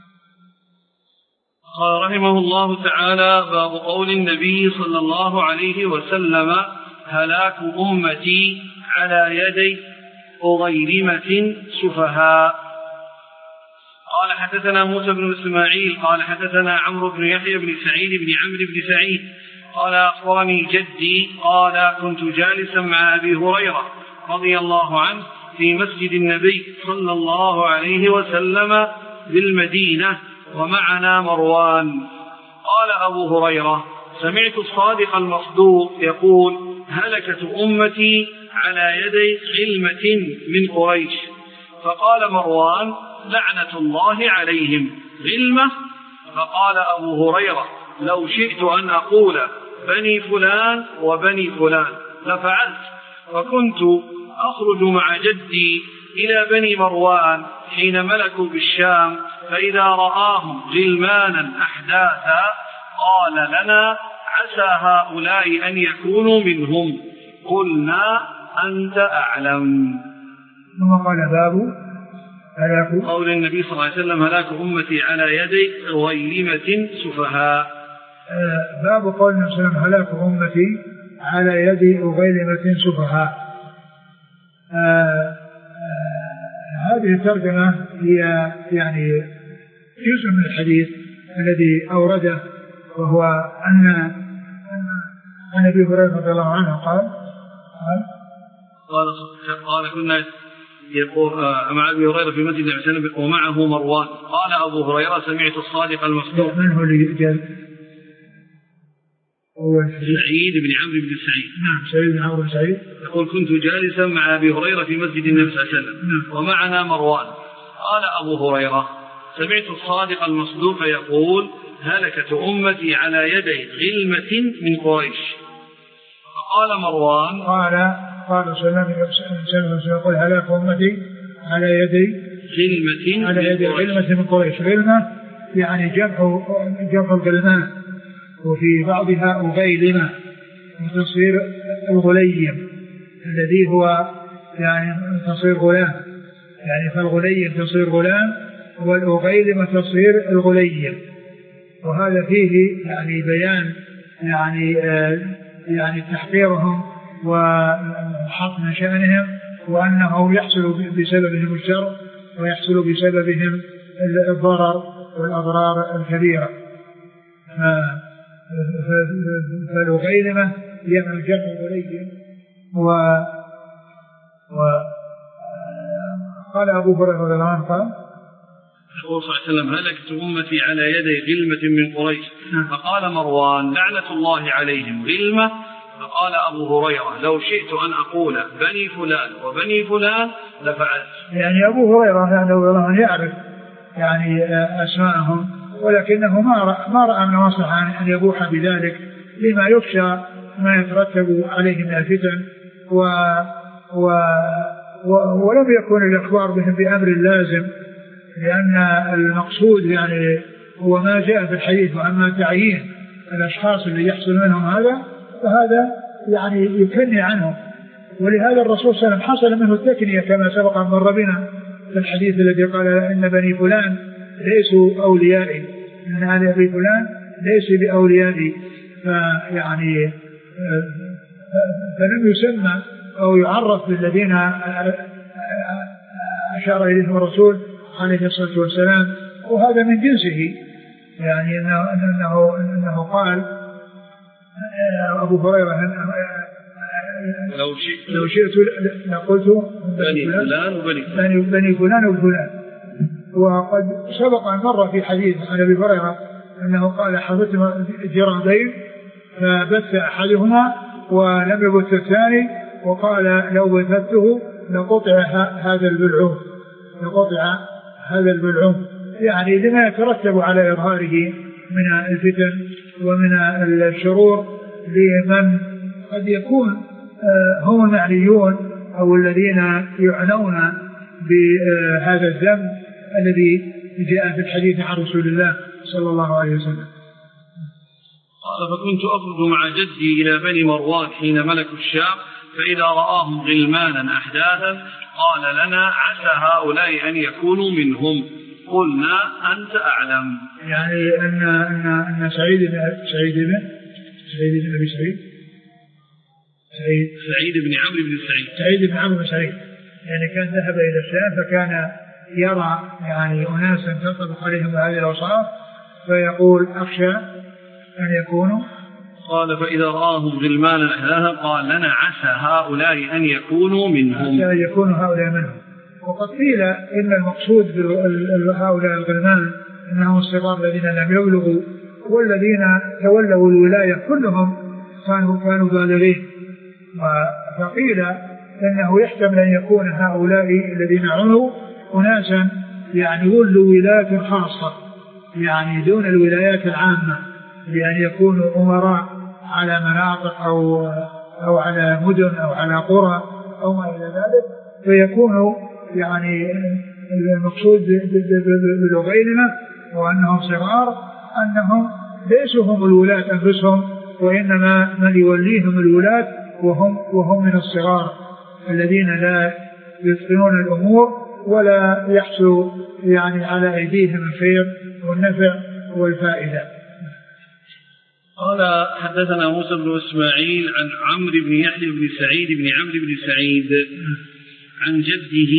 قال رحمه الله تعالى: باب قول النبي صلى الله عليه وسلم: هلاك أمتي على يدي أغيرمة سفهاء. قال حدثنا موسى بن إسماعيل قال حدثنا عمرو بن يحيى بن سعيد بن عمرو بن سعيد قال أخبرني جدي قال: كنت جالسا مع أبي هريرة رضي الله عنه في مسجد النبي صلى الله عليه وسلم بالمدينة ومعنا مروان. قال أبو هريرة: سمعت الصادق المصدوق يقول: هلكت أمتي على يدي غلمة من قريش. فقال مروان: لعنة الله عليهم. غلمة؟ فقال أبو هريرة: لو شئت أن أقول بني فلان وبني فلان لفعلت. فكنت أخرج مع جدي إلى بني مروان حين ملكوا بالشام، فإذا رآهم غلمانا أحداثا قال لنا: عسى هؤلاء أن يكونوا منهم. قلنا: أنت أعلم. ثم قال: باب هلاك قول النبي صلى الله عليه وسلم: هلاك أمتي على يدي غيلمة سفهاء. باب قول النبي صلى الله عليه وسلم: هلاك أمتي على يدي غيلمة سفهاء. آه آه هذه الترجمة هي يعني جزء من الحديث الذي أورده، وهو أن عن أبي هريرة رضي الله عنه قال قال قال كنا يقول مع أبي هريرة في مسجد النبي ومعه مروان. قال أبو هريرة: سمعت الصادق المصدوق. من هو اللي جاء؟ سعيد بن عمرو بن سعيد. نعم، سعيد بن عمرو بن سعيد يقول: كنت جالسا مع أبي هريرة في مسجد النبي صلى الله عليه وسلم نعم. ومعنا مروان. قال أبو هريرة: سمعت الصادق المصدوق يقول: هلكت أمتي على يدي غلمة من قريش. فقال مروان: قال قال صلى الله عليه وسلم يقول: هلاك أمتي على يدي غلمة على يدي غلمة من قريش. غلمة يعني جمع جمع الغلمان، وفي بعضها أغيلمة تصير الغليم الذي هو يعني تصير غلام، يعني فالغليم تصير غلام والأغيلمة تصير الغليم. وهذا فيه يعني بيان يعني آه يعني تحقيرهم وحط من شأنهم، وأنه يحصل بسببهم الشر ويحصل بسببهم الضرر والأضرار الكبيرة. فالغيلمة يعمل جمع غليم. و وقال أبو هريرة رضي الله عنه قال: يقول صلى الله عليه وسلم: هلكت أمتي على يدي غلمة من قريش. فقال مروان: لعنة الله عليهم. غلمة؟ فقال أبو هريرة: لو شئت أن أقول بني فلان وبني فلان لفعلت. يعني أبو هريرة يعني رضي الله عنه يعرف يعني أسماءهم، ولكنه ما رأى ما رأى من مصلحة أن يبوح بذلك لما يخشى ما يترتب عليه من الفتن، و و ولم يكن الإخبار بهم بأمر لازم، لأن المقصود يعني هو ما جاء في الحديث. وأما تعيين الأشخاص اللي يحصل منهم هذا فهذا يعني يكني عنهم، ولهذا الرسول صلى الله عليه وسلم حصل منه التكنية كما سبق أن مر بنا في الحديث الذي قال: إن بني فلان ليسوا أوليائي، إن آل أبي فلان ليسوا بأوليائي. فيعني فلم يسمى أو يعرف بالذين أشار إليهم الرسول عليه الصلاة والسلام، وهذا من جنسه، يعني إنه, إنه, إنه قال أبو هريرة لو شئت لو شئت لقلت بني فلان وبني بني, بني فلان وفلان. وقد سبق أن مر في حديث عن أبي هريرة أنه قال حدثت جرادين فبث أحدهما ولم يبث الثاني، وقال لو بثته لقطع هذا البلعوم لقطع هذا البلعوم يعني لما يترتب على إظهاره من الفتن ومن الشرور لمن قد يكون هم المعنيون أو الذين يعنون بهذا الذنب الذي جاء في الحديث عن رسول الله صلى الله عليه وسلم. قال فكنت أخرج مع جدي إلى بني مروان حين ملكوا الشام، فإذا رآهم غلمانا أحداثا قال لنا عسى هؤلاء أن يكونوا منهم، قلنا أنت أعلم. يعني أن أن أن سعيد بن سعيد بن سعيد بن أبي سعيد سعيد سعيد بن عمرو بن سعيد سعيد بن عمرو بن سعيد يعني كان ذهب إلى الشام، فكان يرى يعني أناسا تنطبق عليهم هذه الأوصاف فيقول أخشى أن يكونوا. قال فإذا رآهم غلمانا أحداثا قال لنا عسى هؤلاء أن يكونوا منهم عسى أن يكونوا هؤلاء منهم. وقد قيل إن المقصود بهؤلاء الغلمان أنهم الصغار الذين لم يبلغوا، والذين تولوا الولاية كلهم كانوا كانوا بالغين. فقيل إنه يحتمل أن يكون هؤلاء الذين عنوا أناسا يعني ولوا ولاية خاصة يعني دون الولايات العامة، بأن يكونوا أمراء على مناطق أو أو على مدن أو على قرى أو ما إلى ذلك، فيكونوا يعني المقصود بلغيرنا وأنهم صغار أنهم ليسوا هم الولاة أنفسهم، وإنما من يوليهم الولاة وهم وهم من الصغار الذين لا يتقنون الأمور ولا يحصل يعني على أيديهم الخير والنفع والفائدة. قال حدثنا موسى بن إسماعيل عن عمرو بن يحيى بن سعيد بن عمرو بن سعيد عن جده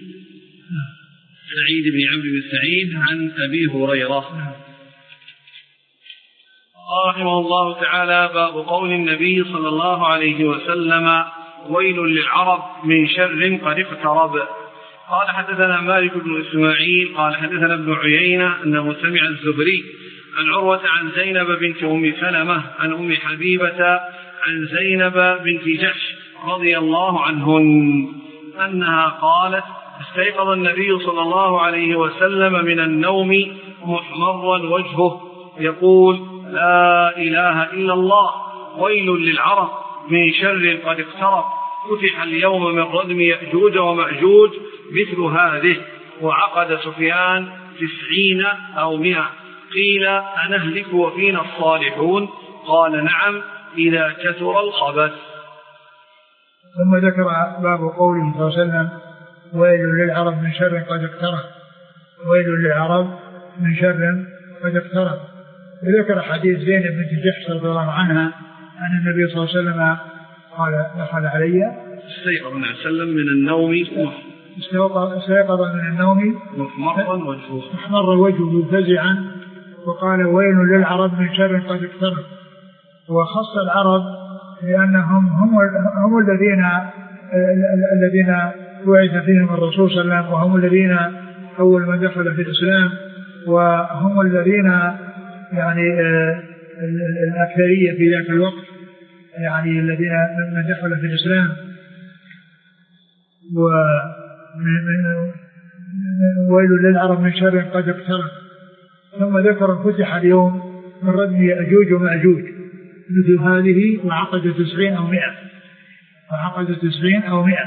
سعيد بن عمرو بن سعيد عن أبي هريرة رحمه الله تعالى. باب قول النبي صلى الله عليه وسلم ويل للعرب من شر قد اقترب. قال حدثنا مالك بن إسماعيل قال حدثنا ابن عيينة أنه سمع الزهري عن عروة عن زينب بنت أم سلمة عن أم حبيبة عن زينب بنت جحش رضي الله عنهن أنها قالت استيقظ النبي صلى الله عليه وسلم من النوم محمرا وجهه يقول لا إله إلا الله ويل للعرب من شر قد اقترب فتح اليوم من ردم يأجوج ومأجوج مثل هذه وعقد سفيان تسعين أو مئة قيل أنهلك وفينا الصالحون قال نعم إذا كثر الخبث. ثم ذكر باب قوله صلى الله عليه وسلم ويل للعرب من شر قد اقترب ويل للعرب من شر قد اقترب. وذكر حديث زينب بنت جحش رضي الله عنها أن النبي صلى الله عليه وسلم قال دخل علي استيقظ النبي صلى الله عليه وسلم من النوم استيقظ من النوم محمرا وجهه محمر وجهه فزعا وقال ويل للعرب من شر قد اقترب. وخص العرب لأنهم هم هم الذين الذين بعث فيهم الرسول صلى الله عليه وسلم، وهم الذين أول من دخل في الإسلام، وهم الذين يعني الأكثرية في ذاك الوقت يعني الذين من دخل في الإسلام. وويل للعرب من شر قد اقترب. ثم ذكر فتح اليوم من ردم يأجوج ومأجوج مثل هذه وعقد تسعين أو مئة وعقد تسعين أو مئة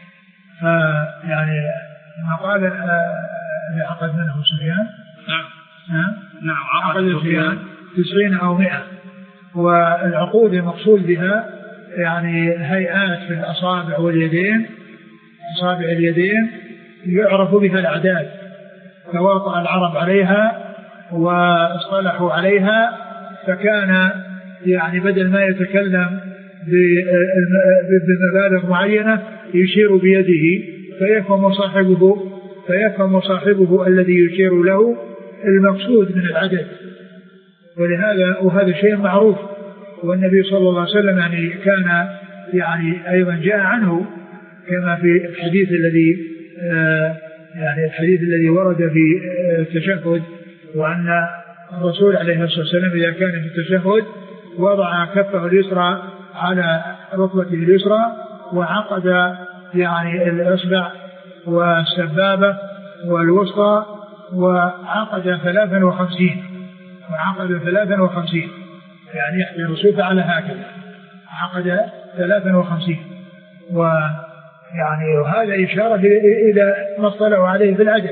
فيعني ما قال اللي عقد منه سفيان نعم نعم عقد سفيان تسعين أو مئة. والعقود المقصود بها يعني هيئات في الأصابع واليدين أصابع اليدين يعرف بها الأعداد، فوطأ العرب عليها واصطلحوا عليها، فكان يعني بدل ما يتكلم بمبالغ معينة يشير بيده فيفهم صاحبه فيفهم صاحبه الذي يشير له المقصود من العدد. ولهذا وهذا شيء معروف. والنبي صلى الله عليه وسلم يعني كان يعني أيضا جاء عنه كما في الحديث الذي آه يعني الحديث الذي ورد في التشهد، وأن الرسول عليه الصلاة والسلام إذا كان في التشهد وضع كفه اليسرى على ركبته اليسرى وعقد يعني الإصبع والسبابة والوسطى وعقد ثلاثا وخمسين وعقد ثلاثا وخمسين يعني يحمي الرسول فعل هكذا عقد ثلاثا وخمسين. ويعني وهذا إشارة إلى ما اصطلحوا عليه في العدد.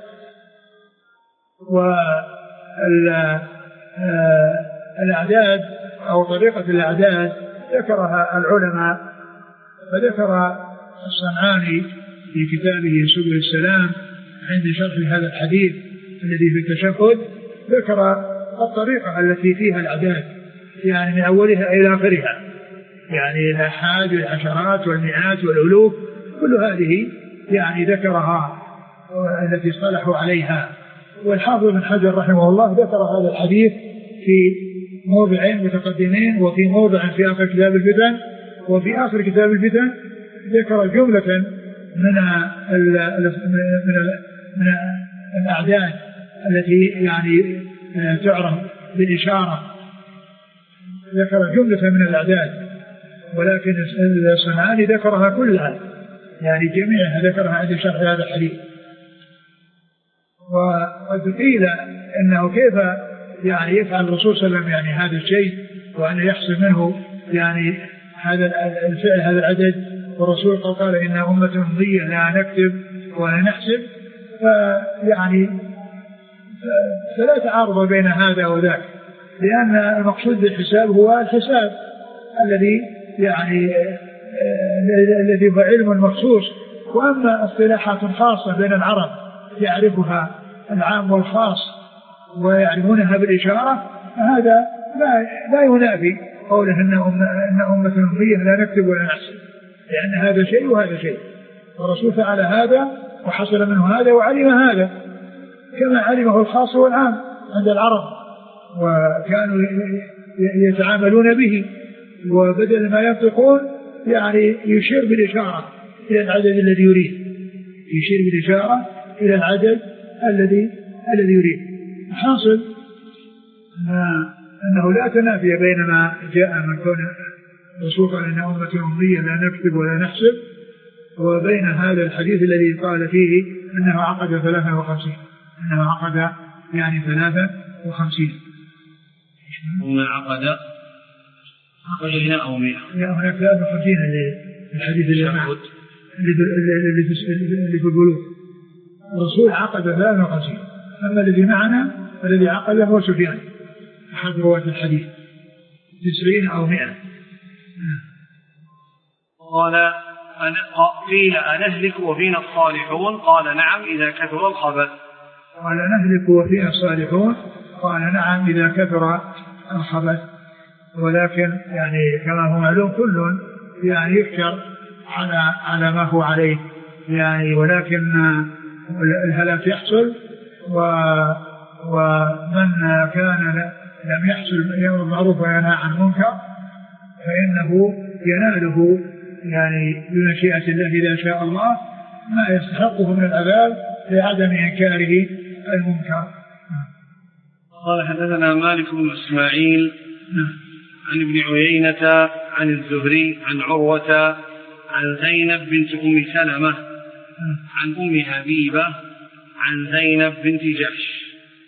والأعداد أو طريقة الأعداد ذكرها العلماء، فذكر الصنعاني في كتابه سبل السلام عند شرح هذا الحديث الذي في التشهد ذكر الطريقة التي فيها الأعداد يعني من أولها إلى آخرها، يعني الآحاد والعشرات والمئات والألوف كل هذه يعني ذكرها التي اصطلحوا عليها. والحافظ بن حجر رحمه الله ذكر هذا الحديث في موضعين متقدمين وفي موضع في آخر كتاب الفتن، وفي آخر كتاب الفتن ذكر جملة من من من الأعداد التي يعني تعرف بالإشارة، ذكر جملة من الأعداد، ولكن الصنعاني ذكرها كلها يعني جميعها ذكرها عند شرح هذا الحديث. وقد قيل انه كيف يعني يفعل الرسول صلى الله عليه وسلم يعني هذا الشيء وان يحصل منه يعني هذا الفعل هذا العدد، والرسول قال ان امه مضيه لا نكتب ولا نحسب، فيعني فلا تعارض بين هذا وذاك، لان المقصود بالحساب هو الحساب الذي يعني الذي هو علم مخصوص. واما اصطلاحات خاصه بين العرب يعرفها العام والخاص ويعرفونها بالإشارة، هذا لا, لا ينافي قوله إن أمة أمية لا نكتب ولا نحسب، لأن هذا شيء وهذا شيء، والرسول فعل هذا وحصل منه هذا وعلم هذا كما علمه الخاص والعام عند العرب، وكانوا يتعاملون به، وبدل ما ينطقون يعني يشير بالإشارة إلى العدد الذي يريد، يشير بالإشارة إلى العدد الذي الذي يريد. حاصل أنه لا تنافي بين ما جاء من كون الرسول قال إن أمة أمية لا نكتب ولا نحسب، وبين هذا الحديث الذي قال فيه أنه عقد ثلاثا وخمسين أنه عقد يعني ثلاثا وخمسين وما عقد عقد هنا أو مئة هناك ثلاثا وخمسين الحديث اللي اللي في البلوغ. الرسول عقد ثلاثا وخمسين، أما الذي معنا الذي عقد هو سفيان أحد رواة الحديث تسعين أو مئة. قال قيل أنهلك وفينا الصالحون؟ قال نعم إذا كثر الخبث. قال نهلك وفينا الصالحون؟ قال نعم إذا كثر الخبث. ولكن يعني كما هو معلوم كل يعني يفكر على على ما هو عليه يعني، ولكن الهلاك يحصل، ومن كان لم يحصل يأمر بالمعروف وينهى عن المنكر فإنه يناله يعني بمشيئة الله إذا شاء الله ما يستحقه من العذاب لعدم إنكاره المنكر. قال حدثنا مالك بن إسماعيل عن ابن عيينة عن الزهري عن عروة عن زينب بنت أم سلمة عن أم حبيبة عن زينب بنت جحش.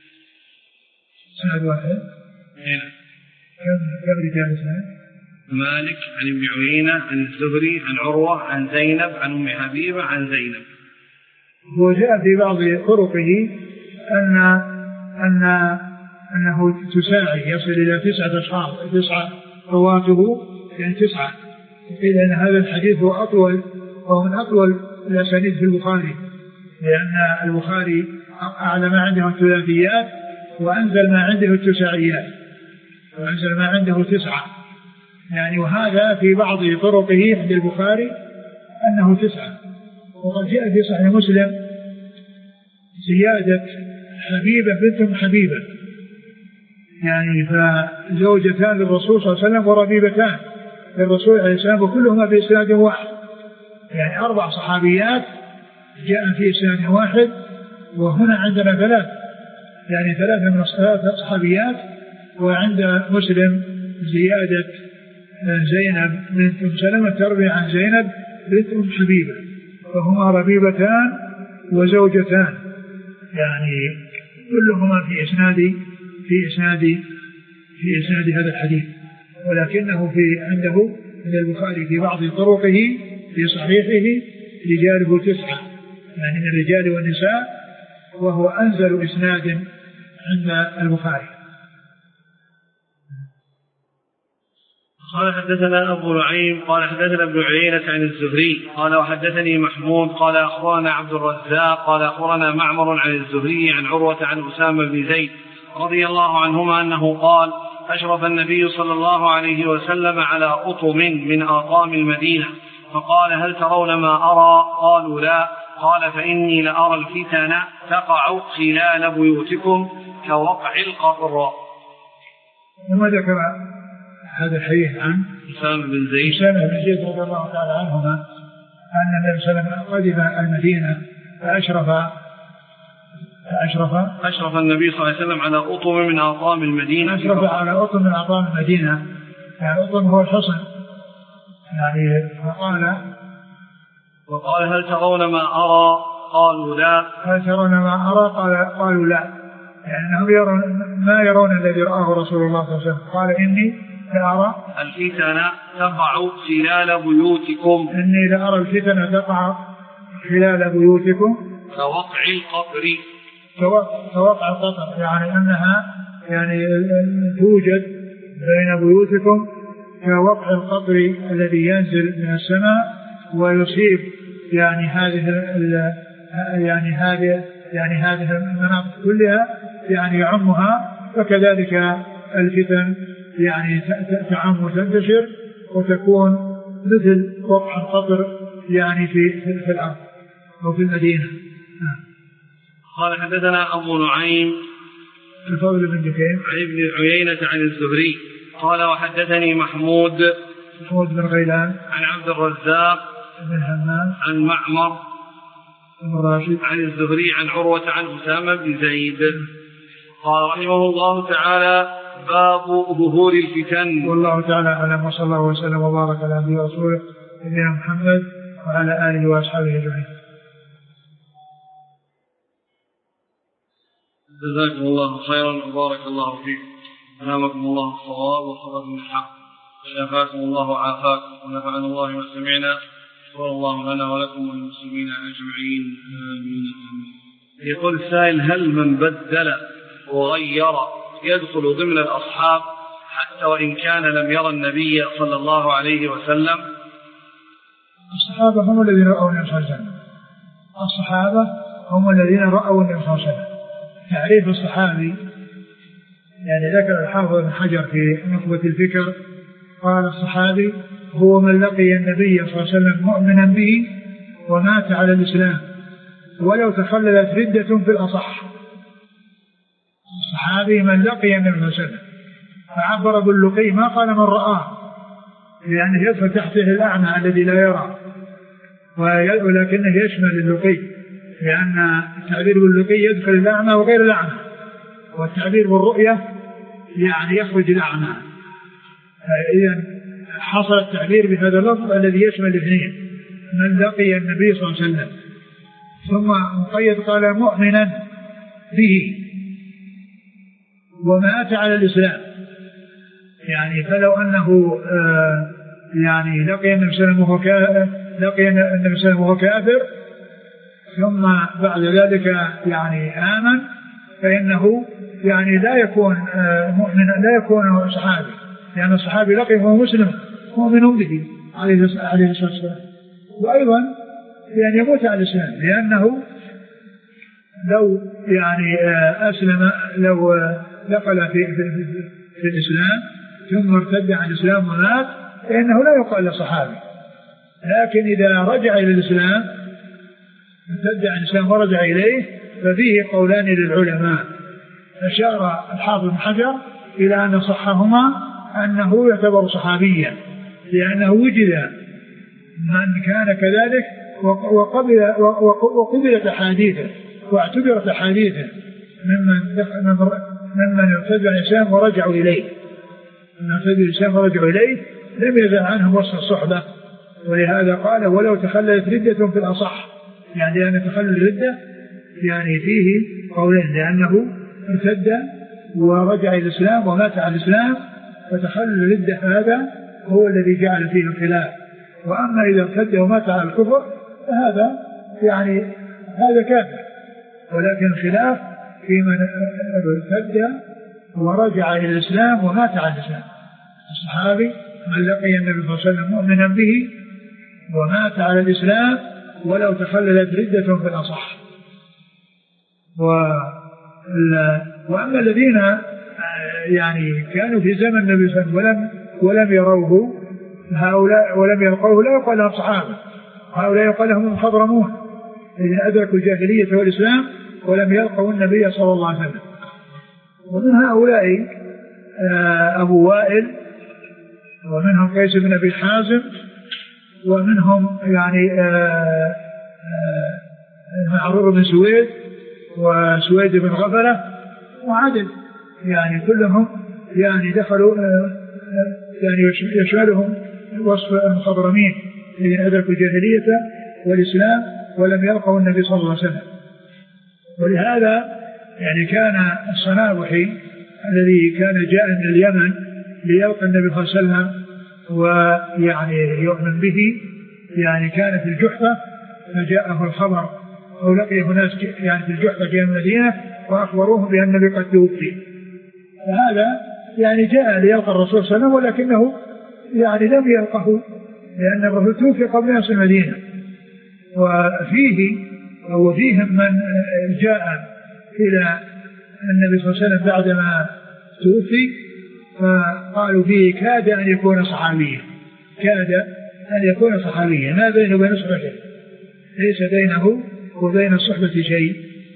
سند واحد. هنا. كم كم رجال سند؟ مالك عن ابن عيينة عن الزهري عن عروة عن زينب عن أم حبيبة عن زينب. وجاء في بعض طرقه أن أن أنه تساعي يصل إلى تسعة أشخاص تسعة رواته يعني تسعة، قيل أن هذا الحديث هو أطول وهو من أطول الأسانيد في البخاري، لأن البخاري أعلى ما عنده الثلاثيات وأنزل ما عنده التساعيات، وأنزل ما عنده تسعة يعني. وهذا في بعض طرقه عند البخاري أنه تسعة. وقد جاء في صحيح مسلم زيادة حبيبة بنت حبيبة يعني فزوجتان للرسول صلى الله عليه وسلم وربيبتان للرسول عليه السلام وكلهما في إسناد واحد يعني أربع صحابيات جاء في إسناد واحد. وهنا عندنا ثلاث يعني ثلاثة من الثلاث صحابيات. وعند مسلم زيادة زينب بنت أم سلمة تروي عن زينب بنت أم حبيبة فهما ربيبتان وزوجتان يعني كلهما في إسناد في إسناد في إسناد هذا الحديث. ولكنه في عنده عند البخاري في بعض طرقه في صحيحه رجاله تسعة يعني من الرجال والنساء وهو أنزل إسناد عند البخاري. قال حدثنا أبو نعيم قال حدثنا ابن عيينة عن الزهري قال وحدثني محمود قال أخبرنا عبد الرزاق قال أخبرنا معمر عن الزهري عن عروة عن أسامة بن زيد رضي الله عنهما أنه قال أشرف النبي صلى الله عليه وسلم على أطم من أطام المدينة فقال هل ترون ما أرى؟ قالوا لا. قال فإني لأرى الفتن تقع خلال بيوتكم كوقع القطر. ثم ذكر هذا الحديث عن أسامة بن زيد أسامة بن زيد رضي الله تعالى عنهما أن النبي صلى الله عليه وسلم قدم المدينة فأشرف فأشرف أشرف النبي صلى الله عليه وسلم على أطم من أطام المدينة أشرف على أطم من أطام المدينة يعني أطم هو الحصن يعني. فقال وقال هل ترون ما أرى؟ قالوا لا. هل ترون ما أرى؟ قال قالوا لا يعني أنهم يرون ما يرون الذي رآه رسول الله صلى الله عليه وسلم. قال إني لأرى الفتن تقع خلال بيوتكم إني لأرى الفتن تقع خلال بيوتكم كوقع القطر كوقع القطر يعني أنها يعني توجد بين بيوتكم كوقع القطر الذي ينزل من السماء ويصيب يعني هذه يعني هذه يعني هذه المناطق كلها يعني يعمها. فكذلك الفتن يعني تعم وتنتشر وتكون مثل وقع القطر يعني في في الأرض أو في المدينة. قال حدثنا أبو نعيم الفضل بن دكين عن ابن عيينة عن الزهري قال وحدثني محمود محمود بن غيلان عن عبد الرزاق بن همام عن معمر بن راشد عن الزهري عن عروة عن أسامة بن زيد قال رحمه الله تعالى باب ظهور الفتن. والله تعالى أعلم وصلى الله وسلم وبارك على نبينا ورسوله نبينا محمد وعلى آله وأصحابه أجمعين. جزاكم الله خيرا وبارك الله فيكم ألهمكم الله الصواب وصدقكم الحق وشفاكم الله وعافاكم ونفعنا الله ما سمعنا شكر الله لنا ولكم وللمسلمين أجمعين آمين. يقول السائل هل من بدل وغير يدخل ضمن الأصحاب حتى وإن كان لم يرى النبي صلى الله عليه وسلم؟ الصحابة هم الذين رأوا النبي صلى الله عليه وسلم الصحابة هم الذين رأوا النبي صلى الله عليه وسلم. تعريف الصحابي يعني ذكر الحافظ بن حجر في نخبة الفكر قال الصحابي هو من لقي النبي صلى الله عليه وسلم مؤمنا به ومات على الإسلام ولو تخللت ردة في الأصح. الصحابي من لقي النبي صلى الله عليه وسلم فعبر باللقي ما قال من رآه لأنه يدخل تحته الأعمى الذي لا يرى ولكنه يشمل اللقي لأن التعبير باللقي يدخل الأعمى وغير الأعمى والتعبير بالرؤية يعني يخرج الأعمى. إذن حصل التعبير بهذا اللفظ الذي يشمل الاثنين من لقي النبي صلى الله عليه وسلم. ثم مقيد قال مؤمنا به ومات على الإسلام يعني فلو أنه آه يعني لقي النبي صلى الله عليه وسلم وهو كافر ثم بعد ذلك يعني آمن فإنه يعني لا يكون آه مؤمن لا يكون صحابي لأن الصحابي لقي وهو مسلم مؤمن به عليه الصلاة والسلام. وأيضا يعني يموت على الإسلام لأنه لو يعني آه أسلم لو آه دخل في, في, في الإسلام ثم ارتد عن الإسلام ومات فإنه لا يقال له صحابي. لكن إذا رجع إلى الإسلام ارتد عن الإسلام ورجع إليه ففيه قولان للعلماء. أشار الحافظ بن حجر إلى أن صحهما أنه يعتبر صحابيا لأنه وجد من كان كذلك وقبل وقبلت أحاديثه واعتبرت أحاديثه ممن ممن ارتد عن الإسلام ورجعوا إليه من ارتد عن الإسلام ورجعوا إليه لم يزع عنهم وصف الصحبة. ولهذا قال ولو تخللت ردة في الأصح يعني لأن تخلل الردة يعني فيه قولين لأنه ارتد ورجع إلى الإسلام ومات على الإسلام فتخلل الردة هذا هو الذي جعل فيه الخلاف. وأما إذا ارتد ومات على الكفر فهذا يعني هذا كافر. ولكن الخلاف في من ارتد ورجع إلى الإسلام ومات على الإسلام. الصحابي من لقي النبي صلى الله عليه وسلم مؤمنا به ومات على الإسلام ولو تخللت ردة في الأصح. وأما الذين يعني كانوا في زمن النبي صلى الله عليه وسلم ولم ولم يروه هؤلاء ولم يلقوه لا يقال لهم صحابة. هؤلاء يقال لهم المخضرمون الذين أدركوا الجاهلية والإسلام ولم يلقوا النبي صلى الله عليه وسلم. ومن هؤلاء أبو وائل ومنهم قيس بن أبي حازم ومنهم يعني معروف بن سويد وسويد بن غفلة وعدد يعني كلهم يعني دخلوا يعني يشملهم وصف المخضرمين الذين أدركوا الجاهلية والإسلام ولم يلقوا النبي صلى الله عليه وسلم. ولهذا يعني كان الصنابحي الذي كان جاء من اليمن ليلقى النبي صلى الله عليه وسلم ويعني يؤمن به يعني كان في الجحفة فجاءه الخبر أو لقيه ناس يعني في الجحفة جاء من المدينة وأخبروه بأن النبي قد توفي. فهذا يعني جاء ليلقى الرسول صلى الله عليه وسلم ولكنه يعني لم يلقه لأن الرسول توفي قبل ناس المدينة. وفيه وفيهم من جاء إلى النبي صلى الله عليه وسلم بعدما توفي فقالوا فيه كاد أن يكون صحابيا كاد أن يكون صحابيا ما بينه وبين صحبته ليس بينه وبين الصحبة شيء.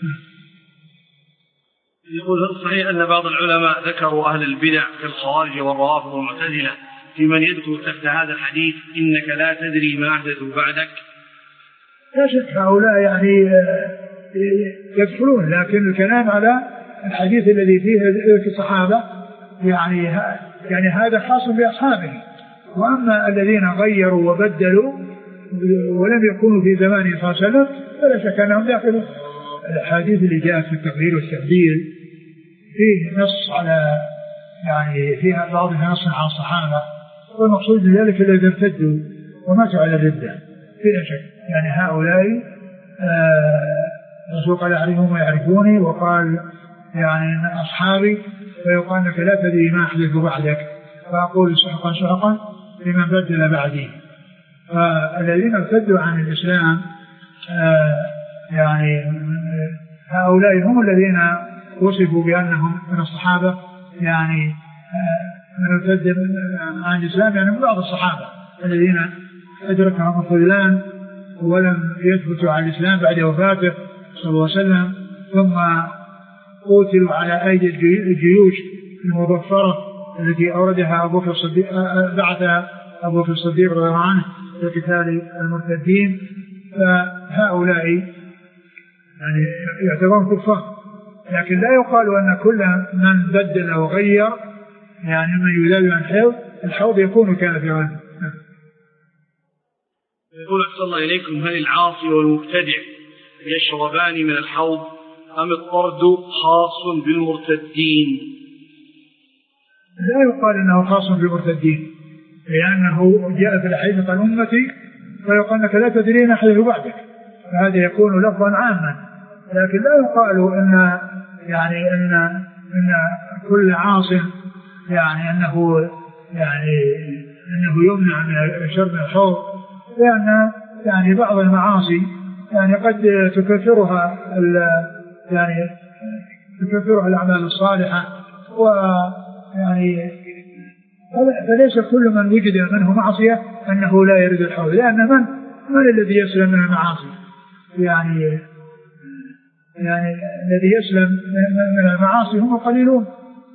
يقول صحيح أن بعض العلماء ذكروا أهل البدع كالخوارج والروافض والمعتزلة في من يذكر تحت هذا الحديث إنك لا تدري ما أحدثوا بعدك. لا شك هؤلاء يعني يدخلون لكن الكلام على الحديث الذي فيه في الصحابة يعني يعني هذا خاص بأصحابه. وأما الذين غيروا وبدلوا ولم يكونوا في زمانه صلى الله عليه وسلم فلا شك أنهم داخلون. الحديث اللي جاءت في التقرير والتبديل فيه نص على يعني فيها بعضها نص على الصحابة والمقصود بذلك الذين ارتدوا وماتوا على الردة فلا شك. يعني هؤلاء الرسول قال يعرفهم ويعرفوني وقال يعني أصحابي فيقال لك لا تدري ما أحدث بعدك فأقول سحقا سحقا لمن بدل بعدي. فالذين ارتدوا عن الإسلام يعني هؤلاء هم الذين وصفوا بأنهم من الصحابة يعني من ارتد عن الإسلام يعني من بعض الصحابة الذين أدركهم الخذلان ولم يثبتوا على الإسلام بعد وفاته صلى الله عليه وسلم ثم قتلوا على أيدي الجيوش المظفرة التي أوردها أبو بكر الصديق بعث أبو بكر الصديق رضي الله عنه لقتال المرتدين. فهؤلاء يعني يعتبرون كفار لكن لا يقال أن كل من بدل أو غير يعني من يدل عن الحوض الحوض يكون كافرا. يقول أحسن الله إليكم هل العاصي والمبتدع يشربان من الحوض أم الطرد خاص بالمرتدين؟ لا يقال أنه خاص بالمرتدين لأنه جاء في الحديث قال أمتي فيقال أنك لا تدرين أحدث بعدك فهذا يكون لفظا عاما. لكن لا يقال أن يعني أن أن كل عاص يعني أنه يعني أنه يمنع من شرب الحوض لأن يعني بعض المعاصي يعني قد تكثرها يعني تكثرها الأعمال الصالحة يعني فليس كل من وجد منه معصية أنه لا يرد الحوض، لأن من من الذي يسلم من المعاصي؟ يعني يعني الذي يسلم من المعاصي هم قليلون.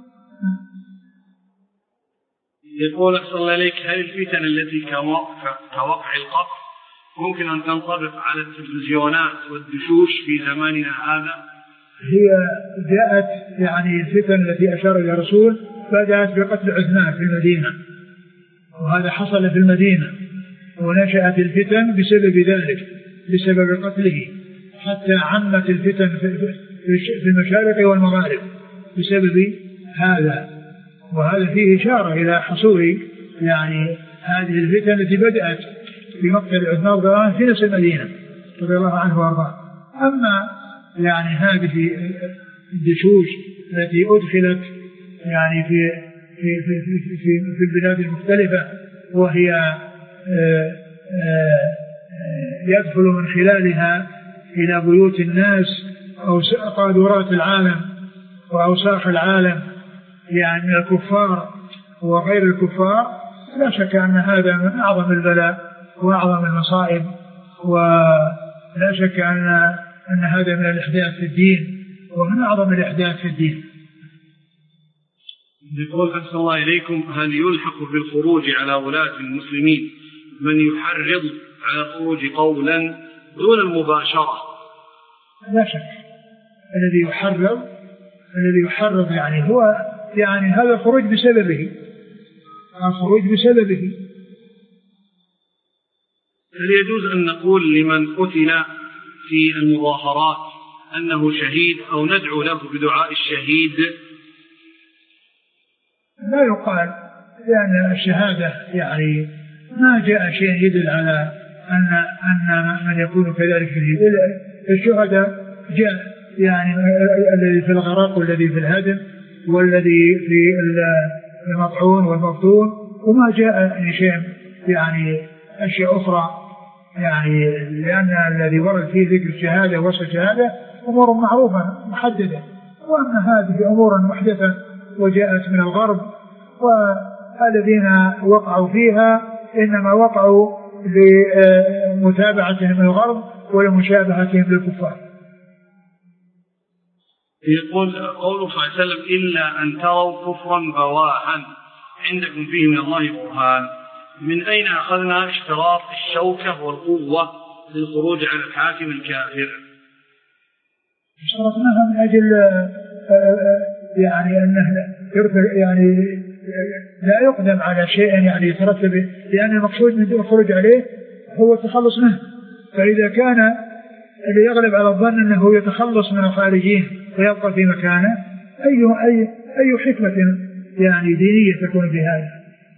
يقول أحسن الله إليك، هل الفتن التي كوقع القطر ممكن أن تنطبق على التلفزيونات والدشوش في زماننا هذا؟ هي جاءت يعني الفتن التي أشار إلى الرسول بدأت بقتل عثمان في المدينة، وهذا حصل في المدينة، ونشأت الفتن بسبب ذلك، بسبب قتله، حتى عمت الفتن في المشارق والمغارب بسبب هذا. وهذا فيه إشارة إلى حصول يعني هذه الفتن التي بدأت بمقتل عثمان رضي الله عنه في نفس المدينة رضي الله عنه وارضاه. أما يعني هذه الدشوش التي أدخلت يعني في في في في, في, في البلاد المختلفة، وهي آآ آآ يدخل من خلالها إلى بيوت الناس أو قاذورات العالم وأوساخ العالم يعني من الكفار وغير الكفار، لا شك أن هذا من أعظم البلاء وأعظم المصائب، ولا شك أن أن هذا من الإحداث في الدين ومن أعظم الإحداث في الدين. يقول أحسن الله إليكم، هل يلحق بالخروج على ولاة المسلمين من يحرض على الخروج قولا دون المباشرة؟ لا شك الذي يحرض الذي يحرض يعني هو يعني هذا الخروج بسببه الخروج بسببه. هل يجوز أن نقول لمن قتل في المظاهرات أنه شهيد أو ندعو له بدعاء الشهيد؟ لا يقال، لأن الشهادة يعني ما جاء شيء يدل على أن أن من يكون كذلك شهيد. الشهداء جاء يعني الذي في الغرق والذي في الهدم والذي في المطعون والمفتون، وما جاء شيء يعني أشياء أخرى، يعني لأن الذي ورد فيه ذكر الشهادة وصف الشهادة أمور معروفة محددة، وأن هذه أمور محدثة وجاءت من الغرب، والذين وقعوا فيها إنما وقعوا لمتابعتهم الغرب ولمشابهتهم للكفار. يقول قوله صلى الله عليه وسلم إلا أن تروا كفرا بواحا عندكم فيه من الله برهان، من أين أخذنا اشتراط الشوكة والقوة للخروج على الحاكم الكافر؟ اشترطناها من أجل يعني أنه يعني لا يقدم على شيء يعني يترتب، لأن المقصود من الخروج عليه هو التخلص منه، فإذا كان اللي يغلب على الظن أنه يتخلص من الخارجين ويبقى في مكانه، أي أي أي حكمة يعني دينية تكون في هذا؟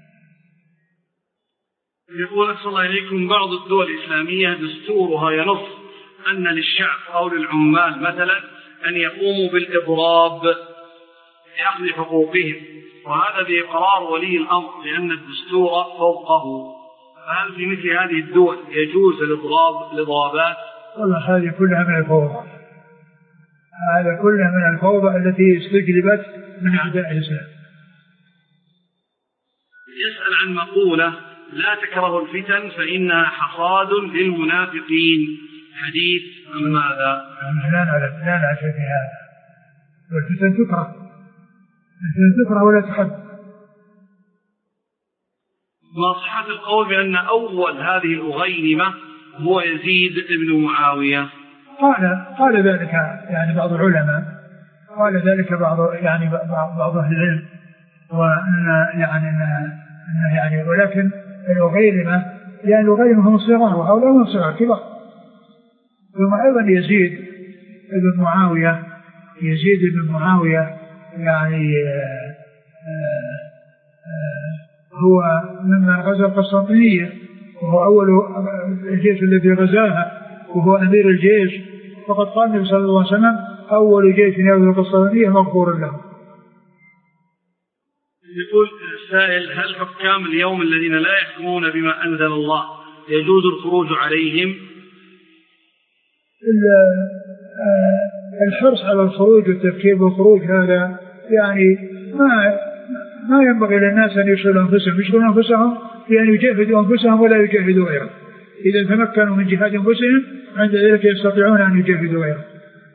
يقول أحسن الله إليكم، بعض الدول الإسلامية دستورها ينص أن للشعب أو للعمال مثلا أن يقوموا بالإضراب لأخذ حقوقهم، وهذا بإقرار ولي الأمر لأن الدستور فوقه، فهل في مثل هذه الدول يجوز الإضراب الإضرابات؟ والله هذه كلها من الفوضى، هذا كلها من الفوضى التي استجلبت من أعداء الإسلام. يسأل عن مقولة لا تكره الفتن فإنها حصاد للمنافقين، حديث عن ماذا؟ لا نعلم لا نعرف في هذا، والفتن تكره، الفتن تكره ولا تحب. ما صحة القول بأن أول هذه الأغينمة هو يزيد بن معاوية؟ قال قال ذلك يعني بعض العلماء، قال ذلك بعض يعني بعض أهل العلم، وأن يعني أن يعني ولكن الأغينمة يعني الأغينمة هم الصغار وهؤلاء هم الصغار كبار. ثم أيضا يزيد بن معاوية يزيد بن معاوية يعني آآ آآ هو ممن غزا القسطنطينية، وهو أول الجيش الذي غزاها، وهو أمير الجيش، فقد قال النبي صلى الله عليه وسلم أول جيش يغزو القسطنطينية مغفور له. يقول السائل هل حكام اليوم الذين لا يحكمون بما أنزل الله يجوز الخروج عليهم؟ الحرص على الخروج والتفكير بالخروج هذا يعني ما ما ينبغي للناس أن يشغلوا أنفسهم يشغلوا أنفسهم بأن يجاهدوا أنفسهم ولا يجاهدوا غيرهم. إذا تمكنوا من جهاد أنفسهم عند ذلك يستطيعون أن يجاهدوا غيرهم.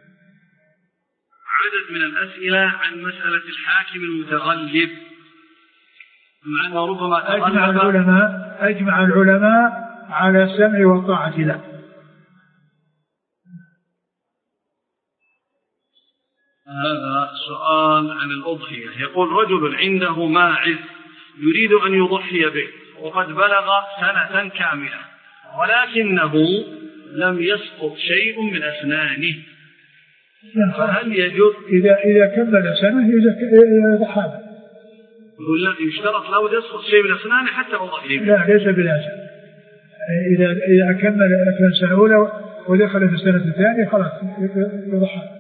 عدد من الأسئلة عن مسألة الحاكم المتغلب، مع أنه ربما أجمع العلماء أجمع العلماء على السمع والطاعة له. هذا سؤال عن الأضحية. يقول رجل عنده ماعز يريد أن يضحي به وقد بلغ سنة كاملة ولكنه لم يسقط شيء من أسنانه، فهل يجوز إذا إذا كمل سنة يضحى؟ يقول لا، يشترط له يسقط شيء من أسنانه حتى أضحي به. لا، ليس بلازم. إذا إذا كمل السنة الأولى ودخل في السنة الثانية خلاص يضحى.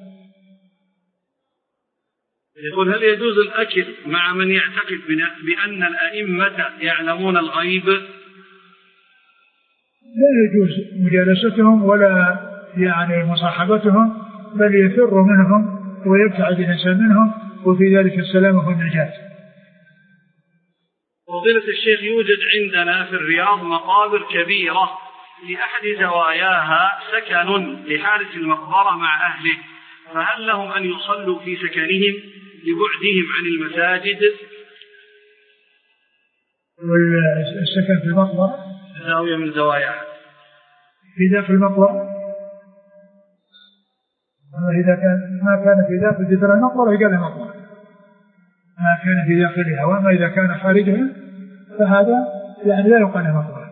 يقول هل يجوز الأكل مع من يعتقد بأن الأئمة يعلمون الغيب؟ لا يجوز مجالستهم ولا يعني مصاحبتهم، بل يفر منهم ويبتعد الإنسان منهم، وفي ذلك السلامة والنجاة. فضيلة الشيخ، يوجد عندنا في الرياض مقابر كبيرة في أحد زواياها سكن لحارس المقبرة مع أهله، فهل لهم أن يصلوا في سكنهم لبعدهم عن المساجد؟ والسكن في المقبرة زاوية من زواياها في داخل المقبرة، إذا كان ما كان في داخل جدار المقبرة يقال مقبرة، ما كان في داخلها، وما إذا كان خارجها فهذا يعني لا يقال مقبرة.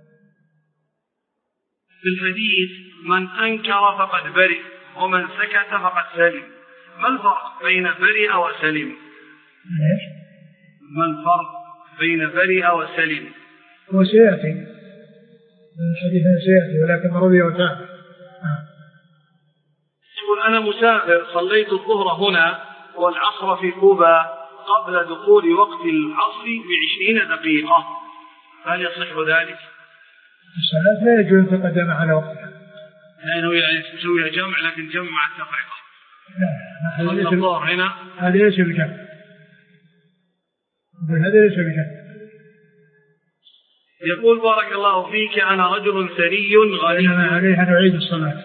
في الحديث من أنكر فقد برئ ومن سكت فقد سلم، ما الفرق بين برئ وسلم؟ ما الفرق بين برئ وسلم؟ هو سيأتي الحديث سيأتي ولكن رضي وتعالى. يقول أنا مسافر صليت الظهر هنا والعصر في قبى قبل دخول وقت العصر بعشرين دقيقة، هل يصح ذلك؟ الصلاة لا يجوز أن تقدم على وقتها، لأنه يعني تسويها جمع لكن جمع مع التفرقة. لا، صلى الظهر هنا هذا ليس بجمع، هذا ليس بجمع. يقول بارك الله فيك أنا رجل ثري غني، عليها نعيد الصلاة.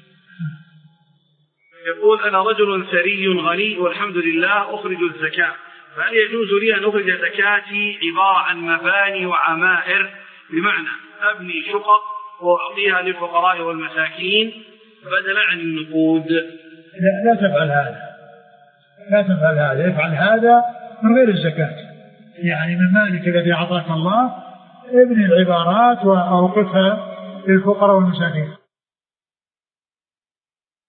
يقول أنا رجل ثري غني والحمد لله أخرج الزكاة، فهل يجوز لي أن أخرج زكاتي عبارة عن مباني وعمائر، بمعنى أبني شقق وأعطيها للفقراء والمساكين بدلا عن النقود؟ لا, لا تفعل هذا، لا تفعل هذا، يفعل هذا من غير الزكاة، يعني من مالك الذي أعطاك الله ابني العبارات وأوقفها للفقراء والمساكين.